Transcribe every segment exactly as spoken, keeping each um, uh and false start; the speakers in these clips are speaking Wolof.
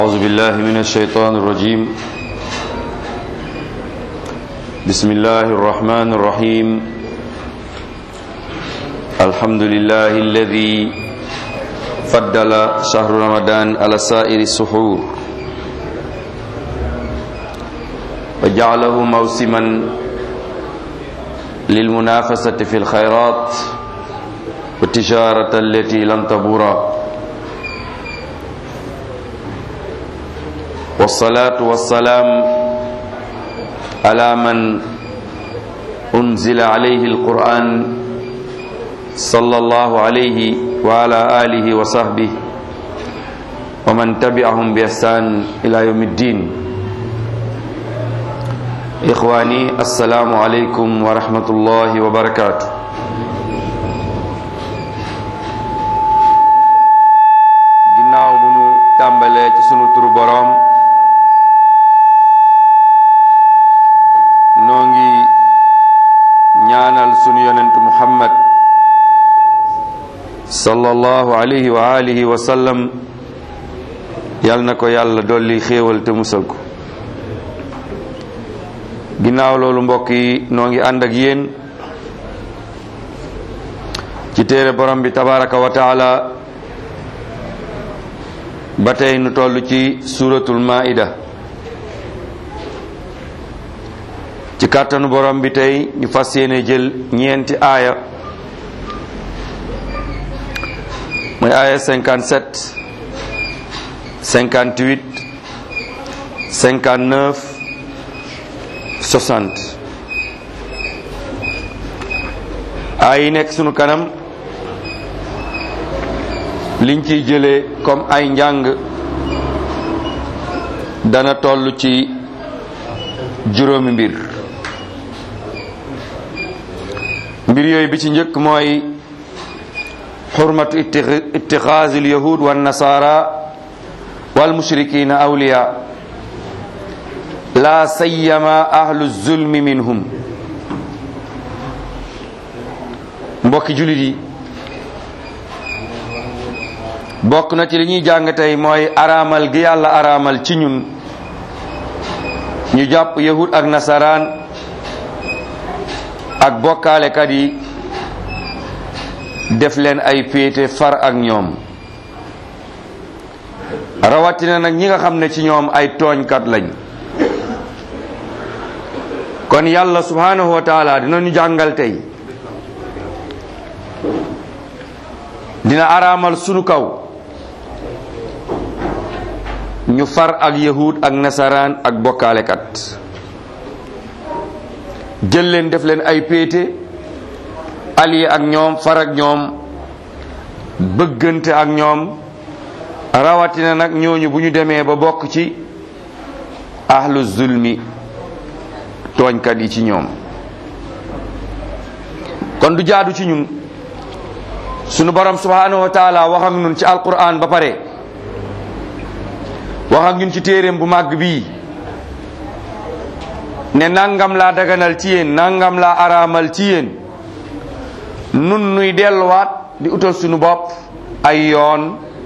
أعوذ بالله من الشيطان الرجيم. بسم الله الرحمن الرحيم. الحمد لله الذي فضل شهر رمضان على سائر السحور وجعله موسما للمنافسة في الخيرات والتجارة التي لن تبور، والصلاة والسلام على من أنزل عليه القرآن صلى الله عليه وعلى آله وصحبه ومن تبعهم بإحسان إلى يوم الدين. إخواني السلام عليكم ورحمة الله وبركاته. ginnaaw bu nu tàmbalee ci sunu turu boroom, noo ngi ñaanal sunu yonent Muhammad sallallahu alayhi wa alihi wa sallam, yal na ko yàlla dolli xéewal te musal ko. ginnaaw loolu mbokk yi, noo ngi ànd ak yéen ci téere borom bi tabaraka wa taala. ba tey nu toll ci suratul maida. ci kàttanu borom bi tey ñu fas yéene jël ñeenti aaya, mooy aaya cinquante-sept, cinquante-huit, cinquante-neuf, soixante. aaya yi nekk sunu kanam liñ ciy jëlee comme ay njàng dana toll ci juróomi mbir. mbir yooyu bi ci njëkk mooy xurmatu ittixaazi al yahud wa nasara wal mushrikina awliya la sayyama ahlu zulmi minhum. mbokki julit yi, bokk na ci li ñuy jàng tey mooy araamal gi yàlla araamal ci ñun ñu jàpp yahud ak nasaraan ak bokkaalekat yi def leen ay péete far ak ñoom, rawatina nag ñi nga xam ne ci ñoom ay tooñkat lañ. kon yàlla subhanahu wa taala dina ñu jàngal tey, dina araamal sunu kaw ñu far ak yahud ak nasaraan ak bokkaalekat, jël leen def leen ay péete, allié ak ñoom, far ak ñoom, bëggante ak ñoom, rawatina nag ñooñu bu ñu demee ba bokk ci ahlu zulmi, tooñkat yi ci ñoom. kon du jaadu ci ñun, sunu borom subhanahu wa taala wax ak ñun ci alquran ba pare, wax ak ñun ci téeréem bu màgg bii ne nangam laa daganal ci yéen, nangam laa araamal ci yéen, nun nuy delluwaat di utal sunu bopp ay yoon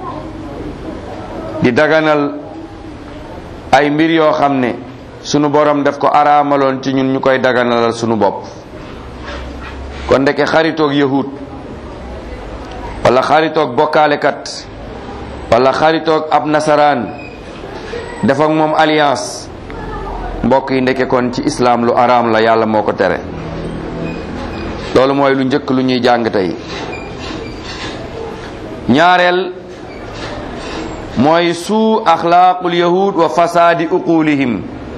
di daganal ay mbir yoo xam ne sunu borom daf ko araamaloon ci ñun ñu koy daganalal sunu bopp. kon ndeke xaritoog yahud wala xaritoog bokkaalekat wala xaritoog ab nasaraan def ak moom alliance, mbokk yi ndeke kon ci islam lu araam la, yàlla moo ko tere. loolu mooy lu njëkk lu ñuy jàng tey. ñaareel mooy suu axlaaqul yahud wa fasaadi uqulihim.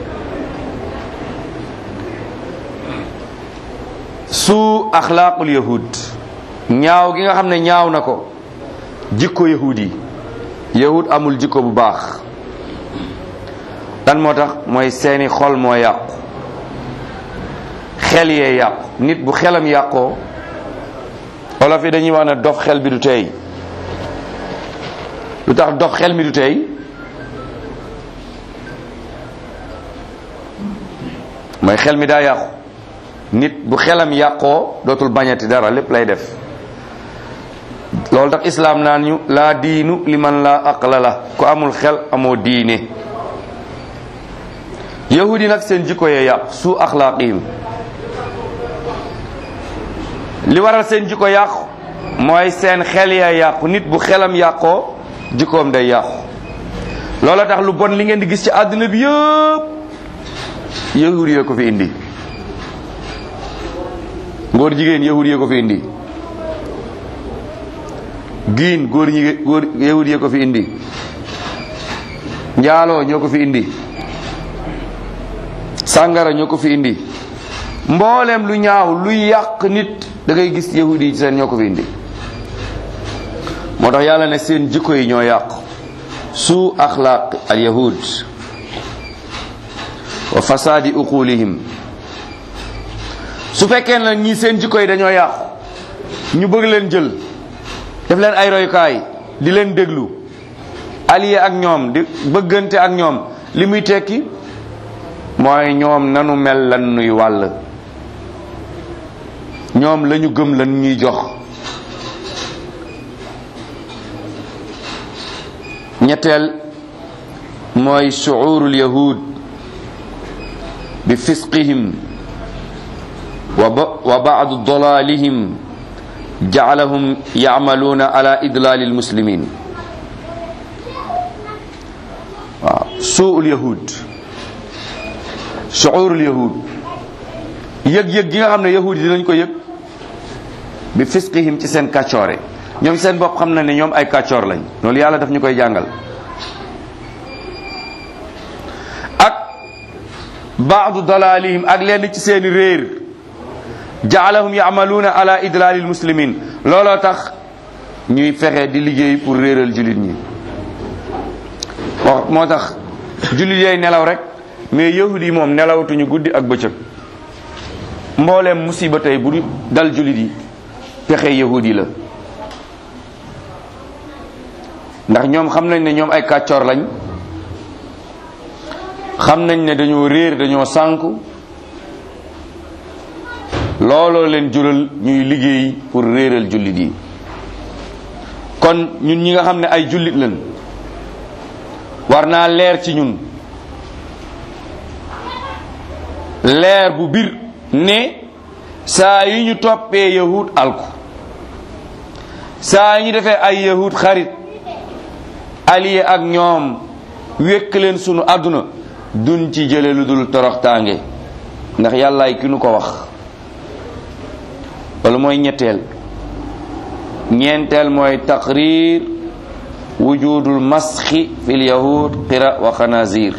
suu axlaaqul yahud, ñaaw gi nga xam ne ñaaw na ko jikko yahud yi. yahud amul jikko bu baax. lan moo tax? mooy seeni xol moo yàqu, xel yee yàqu. nit bu xelam yàqoo, wolof yi dañuy wax ne dof xel bi du tey. lu tax dof xel mi du tey? mooy xel mi daa yàqu. nit bu xelam yàqoo dootul bañati dara, lépp lay def. loolu tax islaam naan ñu laa diinu liman laa aqla la ku amul xel amoo diine. yahudi nag seen jikko yee yàqu su axlaaqihim li waral seen jikko yàqu mooy seen xel ya yàqu. nit bu xelam yàqoo jikkoom day yàqu. loola tax lu bon li ngeen di gis ci àdduna bi yëpp yahudi yee ko fi indi. góor jigéen yahudi yee ko fi indi. giin góor ñi góor yahudi yee ko fi indi. njaaloo ñoo ko fi indi. sàngara ñoo ko fi indi. mboolem lu ñaaw luy yàq nit da ngay gis yahudi yi seen ñoo ko fi indi. moo tax yàlla ne seen jikko yi ñoo yàqu. su axlaaq al yahud wa fasaadi uqulihim. su fekkee na ñii seen jikko yi dañoo yàqu ñu bëgg leen jël def leen ay royukaay di leen déglu allié ak ñoom di bëggante ak ñoom li muy tekki mooy ñoom nanu mel lan nuy wàll. ñoom lañu gëm lan ñuy jox. ñetteel mooy shu'urul yahud bi fisqihim wa wa ba'du dalalihim ja'alahum ya'maluna ala idlalil muslimin. waaw su'ul yahud shu'urul yahud yëg-yëg gi nga xam ne yahud yi dinañ ko yëg bi fisqihim ci seen kàccoore. ñoom seen bopp xam na ne ñoom ay kàccoor lañ. loolu yàlla daf ñu koy jàngal. ak baadu dalalihim ak lenn ci seeni réer jaalahum yaamaluuna ala idlalil muslimin. looloo tax ñuy fexe di liggéey pour réeral jullit ñi. wax moo tax jullit yay nelaw rek mais yahud yi moom nelawatuñu guddi ak bëccëg. mbooleem musiba tey bu dal jullit yi pexe yahud yi la. ndax ñoom xam nañ ne ñoom ay kàccoor lañ. xam nañ ne dañoo réer dañoo sànku. looloo leen jural ñuy liggéey pour réeral jullit yi. kon ñun ñi nga xam ne ay jullit lañ war naa leer ci ñun leer bu bir ne saa yi ñu toppee yahud alku. saa yi ñu defee ay yahud xarit allié ak ñoom wékk leen sunu àdduna duñ ci jële lu dul toroxtaange. ndax yàllaay ki nu ko wax. loolu mooy ñetteel. ñeenteel mooy taqrir wujudul masxi fil yahud qira wa xanazir.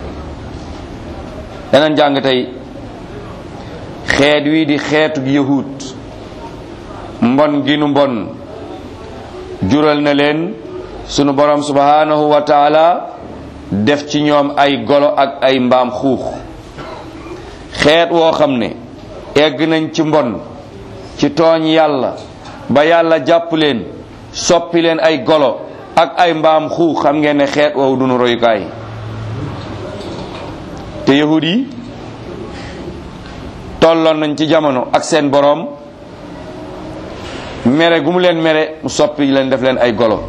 danañ jàng tey xeet wi di xeetu yahud mbon gi nu mbon jural na leen sunu borom subhanahu wa taala def ci ñoom ay golo ak ay mbaam xuux. xeet woo xam ne egg nañ ci mbon ci tooñ yàlla ba yàlla jàpp leen soppi leen ay golo ak ay mbaam xuux. xam ngeen ne xeet woowu dunu royukaay. te yahud yi tolloon nañ ci jamono ak seen boroom mere gu mu leen mere mu soppi leen def leen ay golo.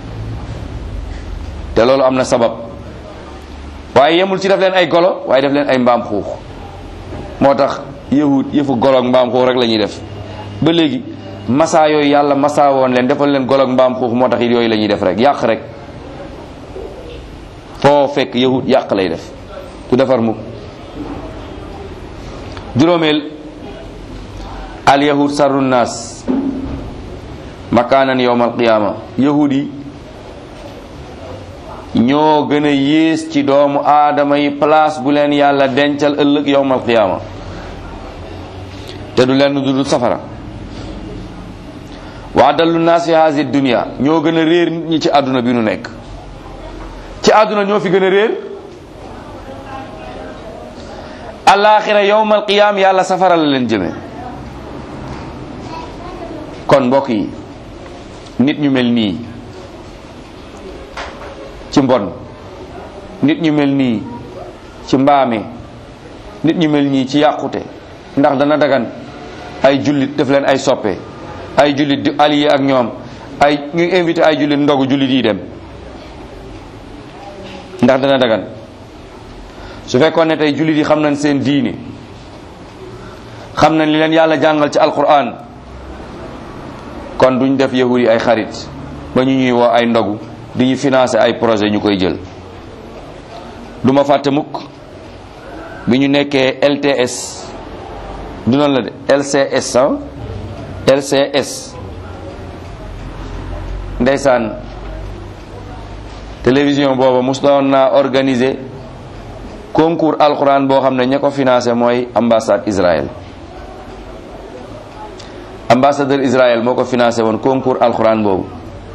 te loolu am na sabab waaye yemul ci def leen ay golo waaye def leen ay mbaam xuux. moo tax yahud yëfu golo ak mbaam xuux rek la ñuy def ba léegi. massa yooyu yàlla massa woon leen defal leen golo ak mbaam xuux moo tax it yooyu la ñuy def rek yàq rek. foo fekk yahud yàq lay def du defar mukk. juróomeel al yahud sarru naas makaanan yawmal qiyaama. yahud yi ñoo gën a yées ci doomu aadama yi place bu leen yàlla dencal ëllëg yawmal qiyaama. te du leen dudul safara. wa adallu naas fi haasi dunya ñoo gën a réer nit ñi ci àdduna bi nu nekk. ci àdduna ñoo fi gën a réer. alaaxira yawmal qiyaam yàlla safara la leen jëme. kon mbokk yi nit ñu mel nii ci mbon, nit ñu mel nii ci mbaame, nit ñu mel nii ci yàqute, ndax dana dagan ay jullit def leen ay soppe, ay jullit di allié ak ñoom, ay ñu invité ay jullit ndogu jullit yi dem ndax dana dagan su fekkoon ne tey jullit yi xam nañ seen diine xam nañ li leen yàlla jàngal ci alquran kon duñ def yahud yi ay xarit ba ñu ñuy woo ay ndogu di ñu financer ay projet ñu koy jël. duma fàtte mukk bi ñu nekkee L T S du noonu la de L C S ah L C S ndeysaan télévision booba mos doon naa organiser concours alquran boo xam ne ña ko financé mooy ambassade Israël ambassadeur Israël moo ko financé woon concours alquran boobu.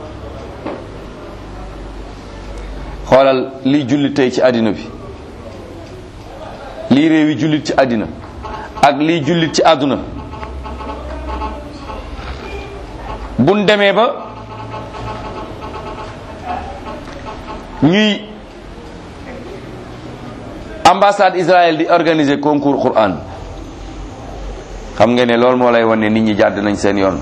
xoolal lii jullit tey ci àddina bi lii réew yi jullit ci àddina ak lii jullit ci àdduna buñ demee ba ñuy ambassade Israël di organiser concours Qur'an xam nga ne loolu moo lay wane nit ñi jàdd nañ seen yoon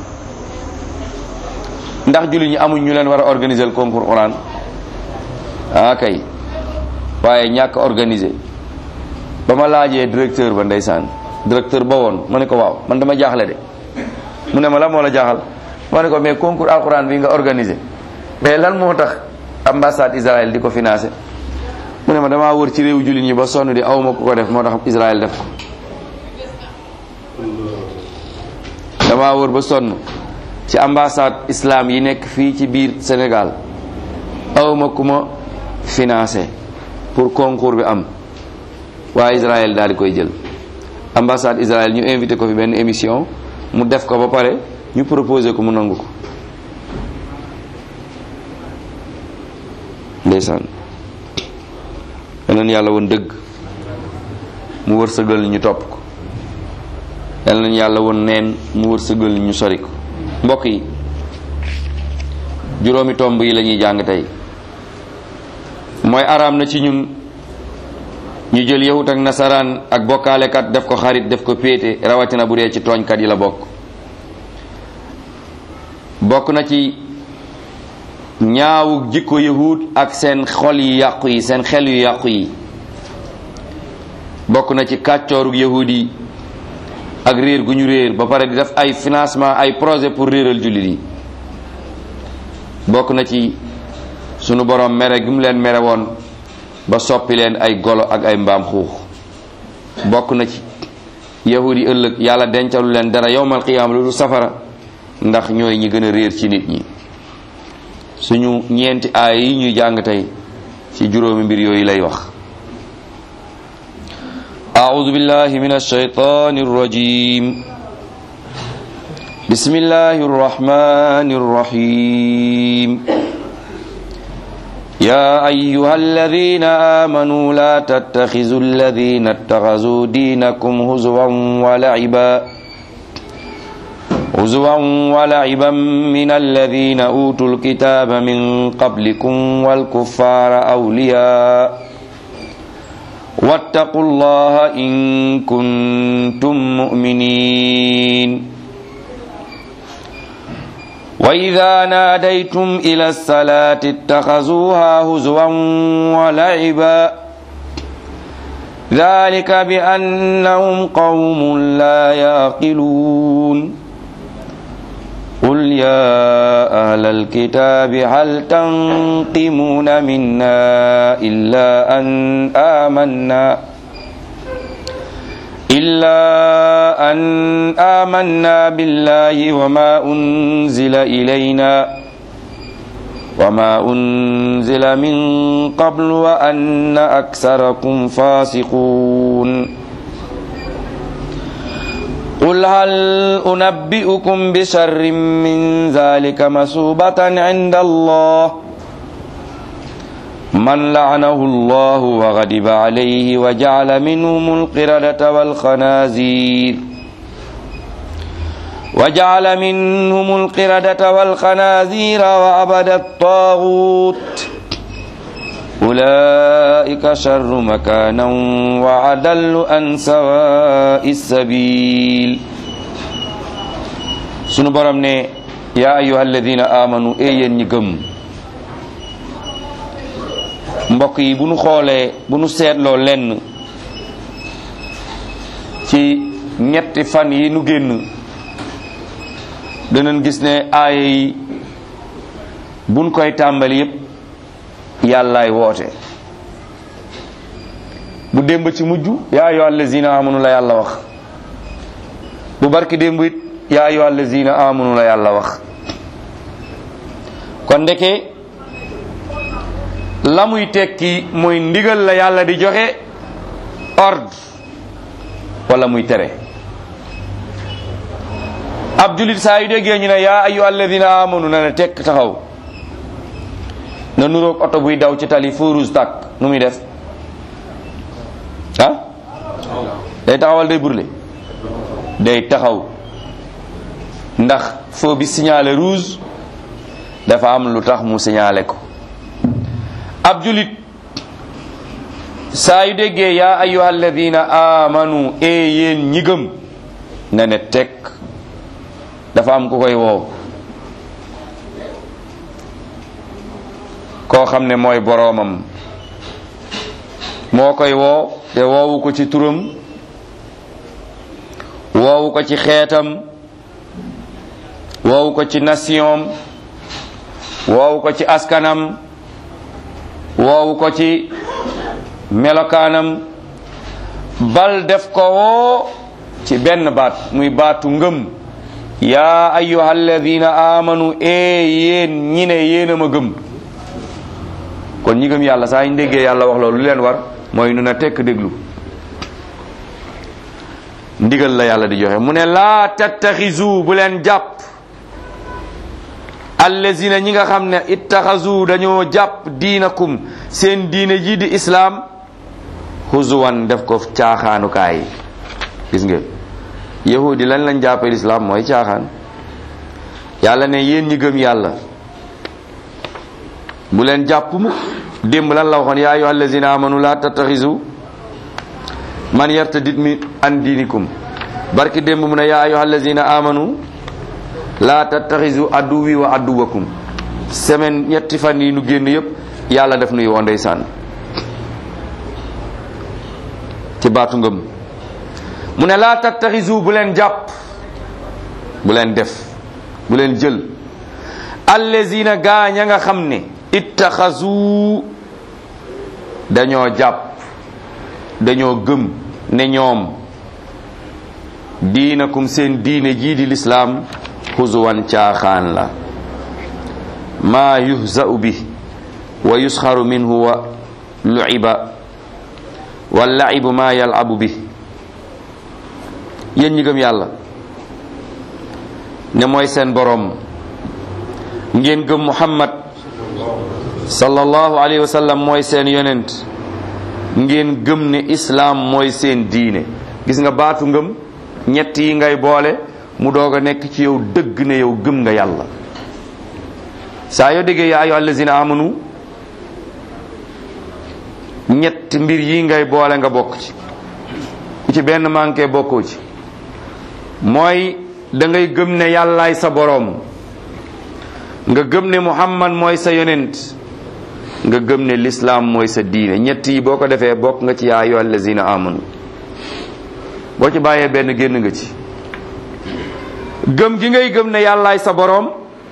ndax jullit ñi amuñ ñu leen war a organiser concours Qur'an ah kay waaye ñàkk organisé ba ma laajee directeur ba ndeysaan directeur ba woon ma ne ko waaw man dama jaaxle de mu ne ma la moo la jaaxal ma ne ko mais concours alquran bi nga organisé mais lan moo tax ambassade Israël di ko financé mu ne ma damaa wër ci réewu jullit ñi ba sonn di awma ku ko def moo tax Israël def ko damaa wër ba sonn ci ambassade islam yi nekk fii ci biir Sénégal awma ku ma financé pour concours bi am waa Israël daal di koy jël ambassade Israël ñu invité ko fi benn émission mu def ko ba pare ñu proposé ko mu nangu ko ndeysaan yal na yàlla woon dëgg mu wërsëgal ñu topp ko yal na yàlla woon neen mu wërsëgal ñu sori ko mbokk yi juróomi tomb yi la ñuy jàng tey mooy araam na ci ñun ñu jël yahut ak nasaraan ak bokkaalekat def ko xarit def ko péete rawatina bu dee ci tooñkat yi la bokk bokk na ci ñaawu jikko yahut ak seen xol yi yàqu yi seen xel yu yàqu yi bokk na ci kàccoorug yahut yi ak réer gu ñu réer ba pare di def ay financement ay projet pour réeral jullit yi bokk na ci sunu borom mere gi mu leen mere woon ba soppi leen ay golo ak ay mbaam xuux bokk na ci yahudi ëllëg yàlla dencalu leen dara yowmal qiyaama lu du safara ndax ñooy ñi gën a réer ci nit ñi suñu ñeenti aay yi ñuy jàng tey ci juróomi mbir yooyu lay wax a'udhu billahi minash shaytanir rajim bismillahir rahmanir rahim يا أيها الذين آمنوا لا تتخذوا الذين اتخذوا دينكم هزوا ولعبا هزوا ولعبا من الذين أوتوا الكتاب من قبلكم والكفار أولياء واتقوا الله إن كنتم مؤمنين وإذا ناديتم إلى الصلاة اتخذوها هزوا ولعبا ذلك بأنهم قوم لا يعقلون قل يا أهل الكتاب هل تنقمون منا إلا أن آمنا إلا أن آمنا بالله وما أنزل إلينا وما أنزل من قبل وأن أكثركم فاسقون قل هل أنبئكم بشر من ذلك مثوبة عند الله من لعنه الله وغضب عليه وجعل منهم القردة والخنازير وجعل منهم القردة والخنازير وعبد الطاغوت أولئك شر مكانا وأضل عن سواء السبيل sunu borom ne yaa ayyuha alladina amanu e yéen ñi gëm. mbokk yi bu nu xoolee bu nu seetloo lenn ci ñetti fan yi nu génn danañ gis ne aaya yi buñ koy tàmbali yépp yàllaay woote. bu démb ci mujj yaa ayyuha allazina amanu la yàlla wax, bu barki démb it yaa ayyuha allazina amanu la yàlla wax. kon ndeke la muy tekki mooy ndigal la yàlla di joxe ordre wala muy tere. ab julit saa yu déggee ñu ne yaa ayyuha alladina amanu na ne tekk taxaw, na nuroog oto buy daw ci tali feu rouge tàkk nu muy def ah day taxawal day brûler day taxaw, ndax feu bi signalé rouge dafa am lu tax mu signalé ko. ab julit saa yu déggee yaa ayyuha alladina amanu e yéen ñi gëm na ne tekk, dafa am ku koy woow, koo xam ne mooy boroomam moo koy woo te woowu ko ci turam, woowu ko ci xeetam, woowu ko ci nation, woowu ko ci askanam, woowu ko ci melokaanam, bal def ko woo ci benn baat muy baatu ngëm. yaa ayyuha alladina amanu e yéen ñi ne yéen a ma gëm. kon ñi gëm yàlla saa ñu déggee yàlla wax loolu lu leen war mooy nu na tekk déglu ndigal la yàlla di joxe. mu ne laa tattaxizu bu leen jàpp allazina ñi nga xam ne ittaxazu dañoo jàpp diinakum seen diine ji di islaam huzuwan def ko caaxaanukaay. gis nga yahudi lan lañ jàppee lislaam mooy caaxaan. yàlla ne yéen ñi gëm yàlla bu leen jàpp mu démb lan la waxoon yaa ayyuha allazina amanu la tattaxizu man yartadid min an diinikum. barki démb mu ne yaa ayyuha allazina amanu la tattaxizu aduwi wa aduwakum. semaine ñetti fan yi nu génn yépp yàlla def nuy woo ndeysaan ci baatu ngëm. mu ne laa tattaxizu bu leen jàpp, bu leen def, bu leen jël allazina gaañ a nga xam ne ittaxazu dañoo jàpp dañoo gëm ne ñoom diinakum seen diine jii di lislaam huzuwan caaxaan la. maa yuhza'u bi wa yusxaru minhu wa lu'iba wa la'ibu maa yal'abu bi. yéen ñi gëm yàlla ne mooy seen boroom, ngeen gëm Muhammad sallallahu alayhi wa sallam mooy seen yonent, ngeen gëm ne islaam mooy seen diine. gis nga baatu ngëm ñett yi ngay boole mu doog a nekk ci yow dëgg ne yow gëm nga yàlla. saa yoo déggee yaa ayyuha allazina amanu ñett mbir yi ngay boole nga bokk ci, ku ci benn manqué bokkoo ci. mooy da ngay gëm ne yàllaay sa boroom, nga gëm ne Muhammad mooy sa yonent, nga gëm ne lislaam mooy sa diine. ñett yi boo ko defee bokk nga ci yaa ayyuha allazina amanu. boo ci bàyyee benn génn nga ci. gëm gi ngay gëm ne yàllaay sa boroom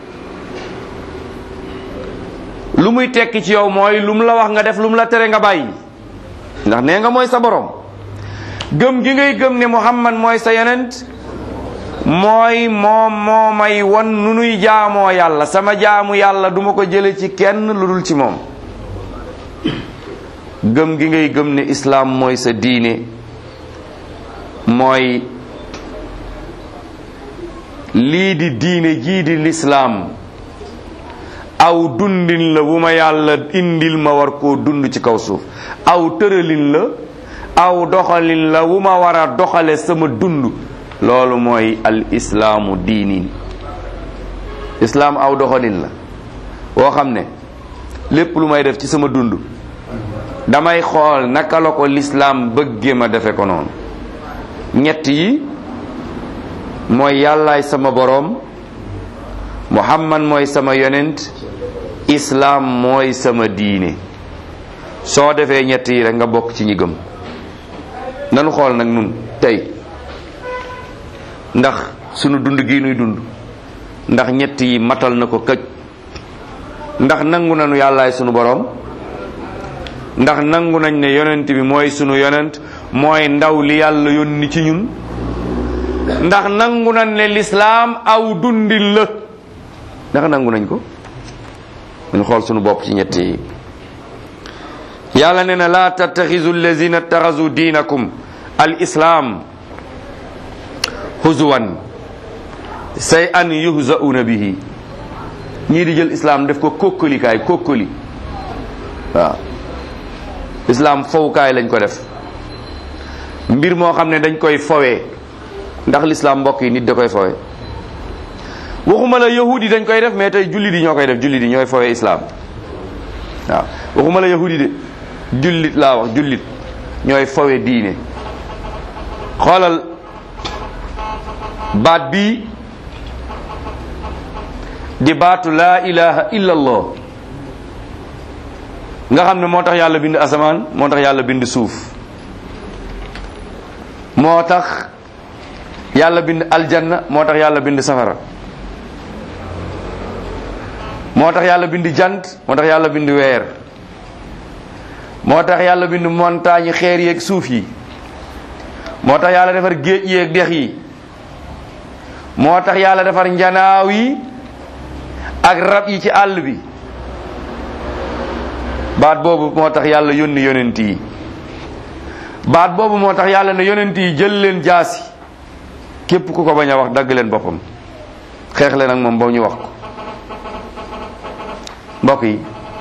lu muy tekki ci yow mooy lu mu la wax nga def, lu mu la tere nga bàyyi, ndax nee nga mooy sa boroom. gëm gi ngay gëm ne Muhammad mooy sa yonent mooy moom moo may wan nu nuy jaamoo yàlla. sama jaamu yàlla duma ko jële ci kenn lu dul ci moom. gëm gi ngay gëm ne islaam mooy sa diine mooy lii di diine jii di lislaam aw dundin la wu ma yàlla indil ma war koo dund ci kaw suuf, aw tëralin la, aw doxalin la wu ma war a doxale sama dund. loolu mooy al islaamu diinin. islaam aw doxalin la woo xam ne lépp lu may def ci sama dund damay xool naka la ko lislaam bëggee ma defe ko noonu. ñett yi mooy yàllaay sama boroom, Muhammad mooy sama yonent islaam mooy sama diine. soo defee ñett yi rek nga bokk ci ñi gëm. nanu xool nag nun tey ndax sunu dund gii nuy dund ndax ñett yi matal na ko këj. ndax nangu nañu yàllaay sunu boroom, ndax nangu nañ ne yonent bi mooy sunu yonent, mooy ndaw li yàlla yónni ci ñun, ndax nangu nañ ne lislaam aw dundin la, ndax nangu nañ ko. ñu xool sunu bopp ci ñett yi. yàlla nee na laa tattaxizu allazina ittaxazu diinakum al islam huzuwan say an yuhzauna bihi. ñii di jël islam def ko kókkalikaay kókkali waaw islam fowukaay lañ ko def, mbir moo xam ne dañ koy fowee. ndax l'islam mbokk yi nit da koy fowee. waxuma la yahud yi dañ koy def, mais tey jullit yi ñoo koy def. jullit yi ñooy fowee islam waaw waxuma la yahud yi de jullit laa wax, jullit ñooy fowee diine. xoolal baat bii di baatu laa ilaha illa allah nga xam ne moo tax yàlla bind asamaan, moo tax yàlla bind suuf, moo tax yàlla bind aljanna, moo tax yàlla bind safara, moo tax yàlla bind jant, moo tax yàlla bind weer, moo tax yàlla bind montagne xeer yeeg suuf yi, moo tax yàlla defar géej yeeg dex yi, moo tax yàlla defar njanaaw yi ak rab yi ci àll bi. baat boobu moo tax yàlla yónni yonent yi. baat boobu moo tax yàlla ne yonent yi jël leen jaasi, képp ku ko bañ a wax dagg leen boppam, xeex leen ak moom ba ñu wax ko. mbokk yi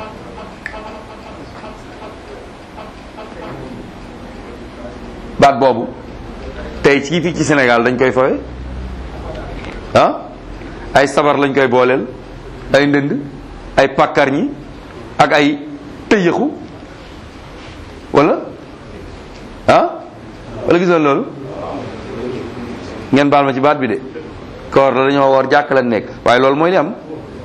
baat boobu tey ci fii ci Sénégal dañ koy fawe ah ay sabar lañ koy booleel, ay ndënd, ay pàkkar ñi ak ay tëyëxu wala ah wala gisoon loolu. ngeen baal ma ci baat bi de koor la dañoo woor jàkk la nekk, waaye loolu mooy li am.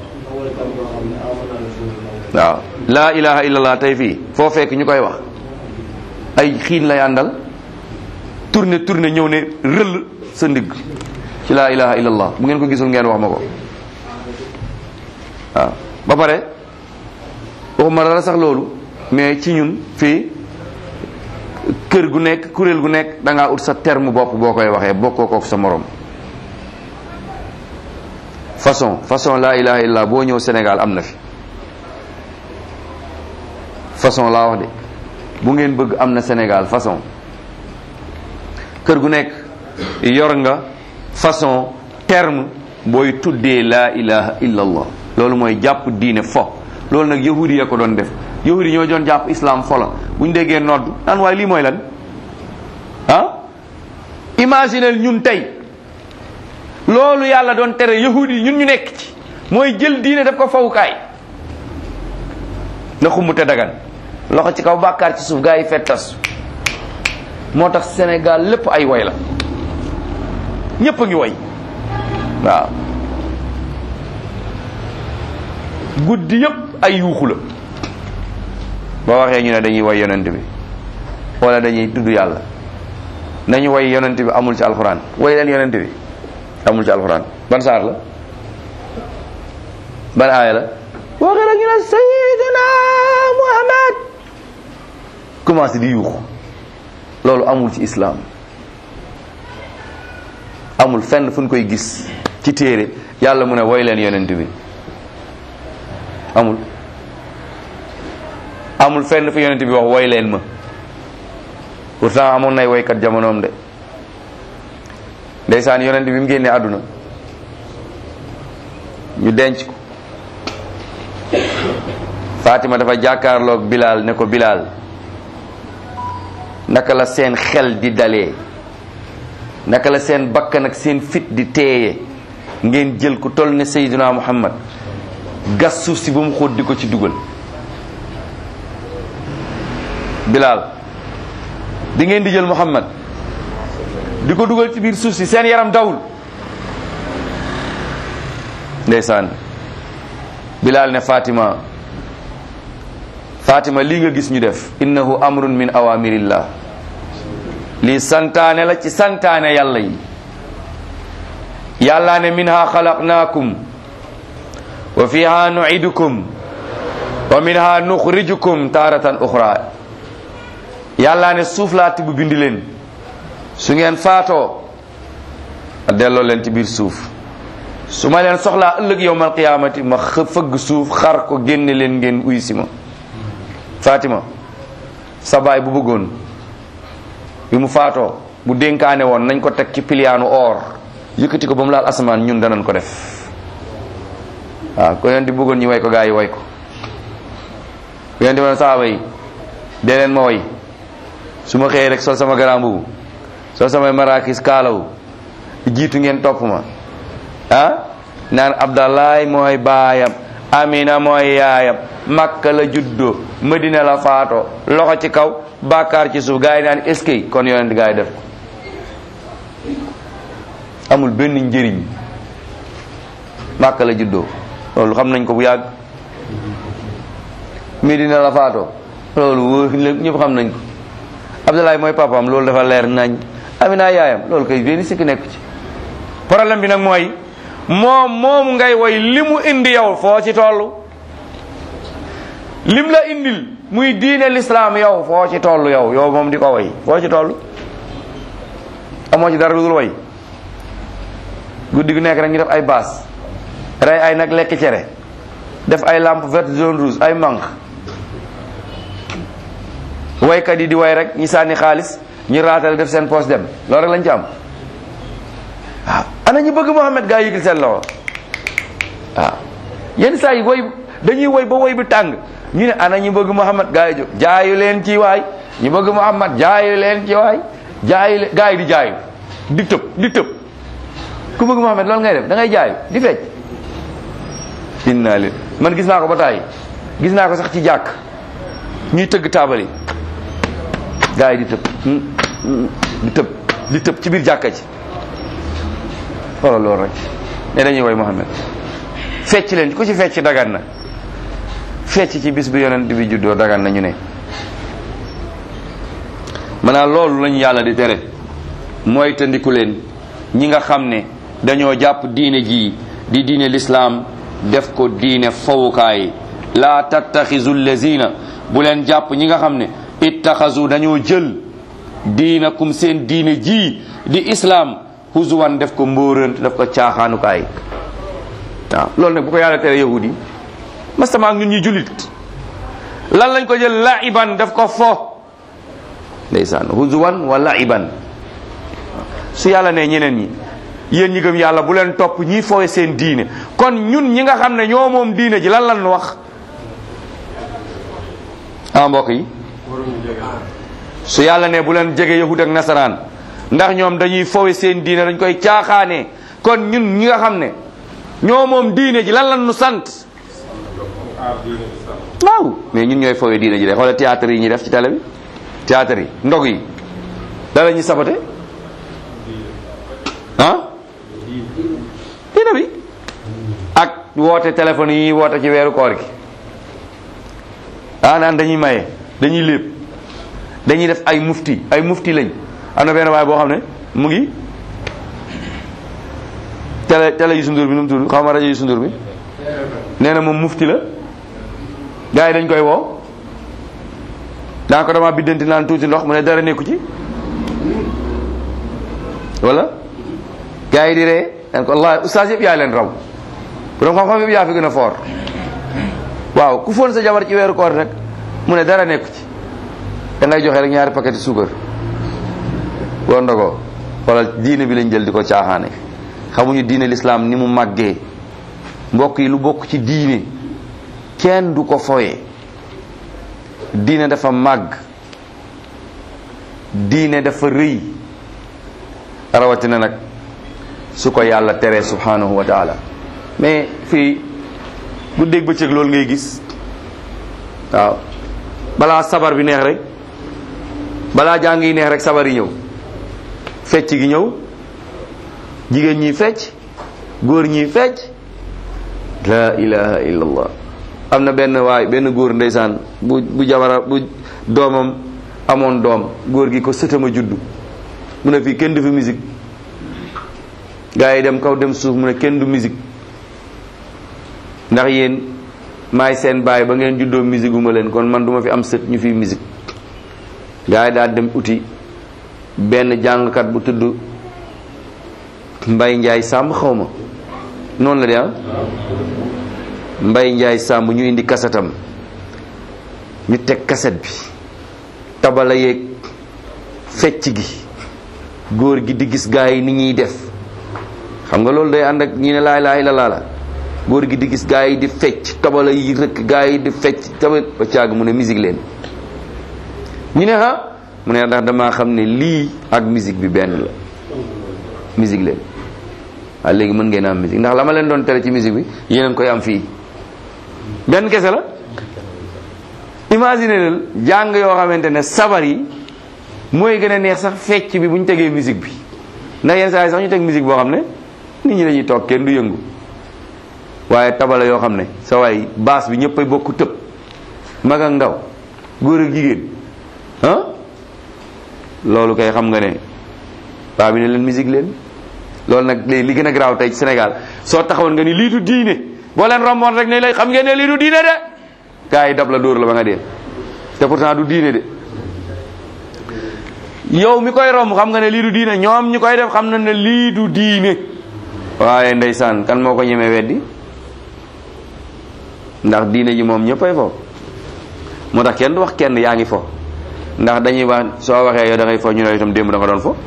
waaw laa ilaha illallah tey fii foo fekk ñu koy wax ay xiin lay àndal, tourné tourné ñëw ne rëll sa ndigg ci laa ilaha illallah. bu ngeen ko gisul ngeen wax ma ko. waaw ba pare waxuma dara sax loolu, mais ci ñun fii kër gu nekk kuréel gu nekk da ngaa ut sa terme bopp boo koy waxee bokkoo kook sa morom. façon façon laa ilaha illallah boo ñëw Sénégal am na fi façon laa wax de, bu ngeen bëgg am na Sénégal façon. kër gu nekk yor nga façon terme booy tuddee laa ilaha illallah. loolu mooy jàpp diine fo. loolu nag yahudi ya ko doon def. yahudi ñoo doon jàpp islam fo la bu ñu déggee nodd naan waaye lii mooy lan ah. imaginel ñun tey loolu yàlla doon tere yahudi ñun ñu nekk ci, mooy jël diine def ko fawukaay. na xumb te dagan, loxo ci kaw bàkkaar ci suuf gaa yi fettas. moo tax Sénégal lépp ay way la, ñépp a ngi way. waaw guddi yépp ay yuuxu la. boo waxee ñu ne dañuy way yonent bi wala dañuy tudd yàlla, nañu way yonent bi amul ci alxuraan. way leen yonent bi amul ci alxuraan. ban saar la, ban aaya la. waxee la ñu ne Sayyidina Muhammad commencé di yuuxu. loolu amul ci islam, amul fenn fu ñu koy gis ci téere yàlla mu ne woy leen yonent bi. amul amul fenn fu yonent bi wax woy leen ma. pourtant amoon nay woykat jamonoom de. ndeysaan yonent bi mu génnee àdduna ñu denc ko, Fatima dafa jàkkaarloog Bilal ne ko Bilal naka la seen xel di dalee, naka la seen bakkan ak seen fit di teeye ngeen jël ku toll ne Seydina Muhammad gas suuf si ba mu xóot di ko ci dugal. Bilal di ngeen di jël Muhammad di ko dugal ci biir suuf si seen yaram dawul. ndeysaan Bilal ne Fatima Fatima lii nga gis ñu def innahu amrun min awamirillah lii santaane la ci santaane yàlla yi yàlla ne minha xalaqnaakum wa fiha nu'idukum wa minha nuxrijukum taratan uxra yàlla ne suuf laa tibb bindi leen su ngeen faatoo a delloo leen ci biir suuf su ma leen soxlaa ëllëg yowmal qiyaamati ma fëgg suuf xar ko génne leen ngeen uy si ma Fatima sa baay bu bëggoon bi mu faatoo bu dénkaane woon nañ ko teg ci piliyaanu or yëkkati ko ba mu laal asamaan ñun danañ ko def waaw ko yéen di bëggoon ñu way ko gaa yi way ko ku yéen di woon saaba yi dee leen ma way su ma xëyee rek sol sama grand mbubu sol samay marakis kaalawu jiitu ngeen topp ma ah naan Abdallah mooy baayam Amina mooy yaayam Makka la juddoo Madina la faatoo loxo ci kaw bàkkaar ci suuf gaa yi naan est-ce que kon yonent gaa yi def ko amul benn njëriñ Makka la juddoo loolu xam nañ ko bu yàgg Madina la faatoo loolu wóor ñëpp xam nañ ko Abdoulaye mooy papaam loolu dafa leer nañ Amina yaayam loolu kay benn sikki nekk ci problème bi nag mooy moom moomu ngay woy li mu indi yow foo ci toll lim la indil muy diine l'islam yow foo ci toll yow yow moom di ko woy foo ci toll amoo ci dara lu dul woy guddi gu nekk rek ñu def ay baas rey ay nag lekk cere def ay lampe verte jaune rouge ay manque woykat yi di woy rek ñi sànni xaalis ñu raatal def seen poche dem loolu rek lañ ci am waaw ana ñu bëgg Muhammad gaa yëgil seen loxo waaw yenn saa yi woy dañuy woy ba woy bi tàng ñu ne ana ñu bëgg Muhammad gaa yi jóg jaayu leen ci waay ñu bëgg Muhammad jaayu leen ci waay jaayu leen gaa yi di jaayu di tëb di tëb ku bëgg Muhammad loolu ngay def da ngay jaayu di fecc inna li man gis naa ko ba tàyyi gis naa ko sax ci jàkk ñuy tëgg taabal yi gaa yi di tëb di tëb di tëb ci biir jàkka ci xoolal loolu rek ne dañuy woy Muhammad fecc leen ku ci fecc dagan na fecc ci bis bi yonent bi juddoo dagan na ñu ne maanaam loolu lañu yàlla di tere mooy tandiku leen ñi nga xam ne dañoo jàpp diine ji di diine l'islam def ko diine fawukaay la tattaxizu lazina bu leen jàpp ñi nga xam ne ittaxazu dañoo jël diinakum seen diine ji di islam huzuwan def ko mbóorant def ko caaxaanukaay waaw loolu nag bu ko yàlla tere yahudi yi mastama ak ñun ñi jullit lan lañ ko jël laiban def ko fo ndeysaan huzuwan wa laiban su yàlla ne ñeneen ñi yéen ñi gëm yàlla bu leen topp ñi foowe seen diine kon ñun ñi nga xam ne ñoo moom diine ji lan lan wax ah mbokk yi su yàlla ne bu leen jege yahud ak nasaraan ndax ñoom dañuy foowe seen diine dañ koy caaxaanee kon ñun ñi nga xam ne ñoo moom diine ji lan lan nu sant waaw mais ñun ñooy foowe diine ji de xoolal théâtre yi ñuy def ci télé bi théâtre yi ndog yi da la ñuy sabote ah diine bi ak woote téléphone yi woote ci weeru koor gi ah naan dañuy maye dañuy lépp dañuy def ay mufti ay mufti lañ am na benn waay boo xam ne mu ngi télé télé yu sundur bi nu mu tudd xaw ma rajo yu sundur bi nee na moom mufti la gars yi dañ koy woo daa ko dama biddanti naan tuuti ndox mu ne dara nekku ci wala gars yi di ree daan ko wallahi ustaas yëpp yaa leen raw borom xam-xam yëpp yaa fi gën a fort waaw ku foon sa jabar ci weeru koor rek mu ne dara nekku ci da ngay joxe rek ñaari paquet suukar boo ndogoo xoolal diine bi lañ jël di ko caaxaane xamuñu diine l'islam ni mu màggee mbokk yi lu bokk ci diine kenn du ko foye diine dafa màgg diine dafa rëy rawatina nag su ko yàlla teree subhanahu wa taala mais fii guddeeg bëccëg loolu ngay gis waaw balaa sabar bi neex rek balaa jàng yi neex rek sabar yi ñëw fecc gi ñëw jigéen ñi fecc góor ñi fecc la ilaha illallah. am na benn waay benn góor ndeysaan bu bu jabara bu doomam amoon doom góor gi ko sëtama juddu mu ne fii kenn du fi musique gaa yi dem kaw dem suuf mu ne kenn du musique ndax yéen maay seen baay ba ngeen juddoo musique gu ma leen kon man duma fi am sët ñu fi musique gaa yi daal dem uti benn jàngkat bu tudd Mbay Njaay Sàmb xaw ma noonu la de ah Mbay Njaay Sàmb ñu indi kasetam ñu teg kaset bi tabala yeeg fecc gi góor gi di gis gaa yi ni ñuy def xam nga loolu day ànd ak ñi ne laa ilaaha illallaah la góor gi di gis gaa yi di fecc tabala yi rëkk gaa yi di fecc tabal ba caag mu ne musique leen ñu ne ha mu ne ndax damaa xam ne lii ak musique bi benn la musique leen waaye léegi mën ngeen am musique ndax la ma leen doon tere ci musique bi yeneen koy am fii benn kese la. imagine leen jàng yoo xamante ne sabar yi mooy gën a neex sax fecc bi bu ñu tegee musique bi ndax yenn saa yi sax ñu teg musique boo xam ne nit ñi dañuy toog kenn du yëngu waaye tabala yoo xam ne sa waay baas bi ñëpp ay bokk tëb mag ak ndaw góor ak jigéen ah loolu kay xam nga ne paa bi ne leen musique leen. loolu nag léegi li gën a garaaw tey ci Sénégal soo taxawoon nga ni lii du diine boo leen romboon rek ne lay xam ngeen ne lii du diine de gars yi dab la dóor la ba nga dee te pourtant du diine de yow mi koy romb xam nga ne lii du diine ñoom ñi koy def xam na ne lii du diine waaye ndeysaan kan moo ko ñemee weddi ndax diine ji moom ñëppay fo moo tax kenn du wax kenn yaa ngi fo ndax dañuy wax soo waxee yow da ngay fo ñu ne itam démb da nga doon fo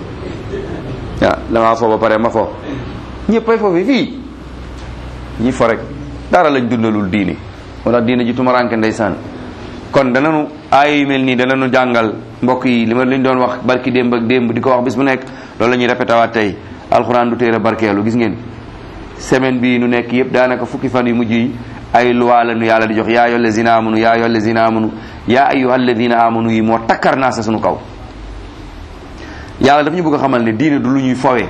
waaw damaa fo ba pare ma fo ñëppay fo fi fii ñi fo rek dara lañ dundalul diine moo tax diine ji tumaranke ndeysaan kon dananu aaya yu mel nii dananu jàngal mbokk yi li ma liñ doon wax barki démb ak démb di ko wax bis bu nekk loolu la ñuy répété waat tey alxuraan du téere barkeelu gis ngeen semaine bii nu nekk yëpp daanaka fukki fan yu mujj yi ay loi la nu yàlla di jox yaa ayyuhal lazina amanu yaa ayyuhal lazina amanu yaa ayyuhal lazina amanu yi moo takkar naa sa sunu kaw yàlla daf ñu bëgg a xamal ne diine du lu ñuy fowee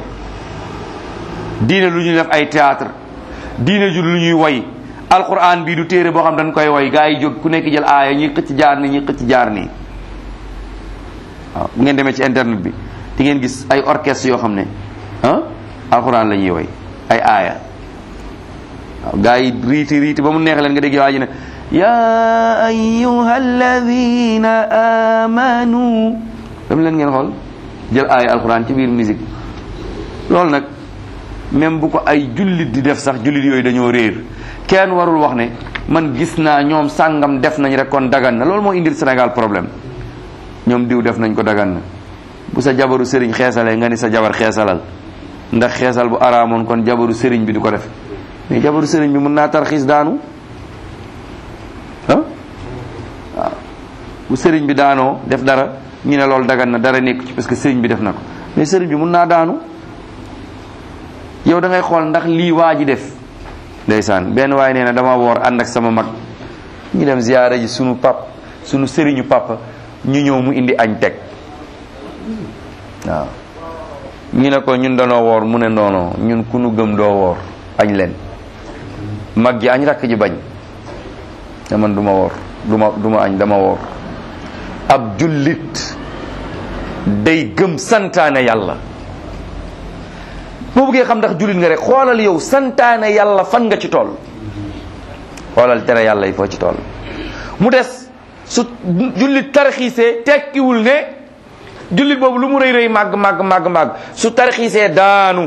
diine lu ñuy def ay théâtre diine ju lu ñuy woy alquran bii du téere boo xam dañ koy woy gaa yi jóg ku nekk jël aaya ñuy xëcc jaar nii ñuy xëcc jaar nii waaw bu ngeen demee ci internet bi di ngeen gis ay orchestre yoo xam ne ah alquran la ñuy woy ay aaya waaw gaa yi riiti riiti ba mu neex leen nga dégg waa ji ne yaa ayyuhal ladina amanu dam leen ngeen xool jël aaya alquran ci biir musique loolu nag même bu ko ay jullit di def sax jullit yooyu dañoo réer kenn warul wax ne man gis naa ñoom sàngam def nañ rek kon dagan na loolu moo indil Sénégal problème ñoom diw def nañ ko dagan na bu sa jabaru sëriñ xeesalee nga ni sa jabar xeesalal ndax xeesal bu araamoon kon jabaru sëriñ bi du ko def mais jabaru sëriñ bi mën naa tarxiis daanu ah waaw bu sëriñ bi daanoo def dara ñu ne loolu dagan na dara nekk ci parce que sëriñ bi def na ko mais sëriñ bi mën naa daanu yow da ngay xool ndax lii waa ji def ndeysaan benn waaye nee na dama woor ànd ak sama mag ñu dem ziyaara ji sunu pap sunu sëriñu papa ñu ñëw mu indi añ teg waaw ñu ne ko ñun danoo woor mu ne noono ñun ku nu gëm doo woor añ leen mag ji añ rakk ji bañ te man du ma woor du ma du ma añ dama woor ab jullit day gëm santaane yàlla boo bëggee xam ndax jullit nga rek xoolal yow santaane yàlla fan nga ci tool xoolal tere yàlla yi foo ci tool mu des su jullit tarxiisee tekkiwul ne jullit boobu lu mu rëy rëy màgg màgg màgg màgg su tarxiisee daanu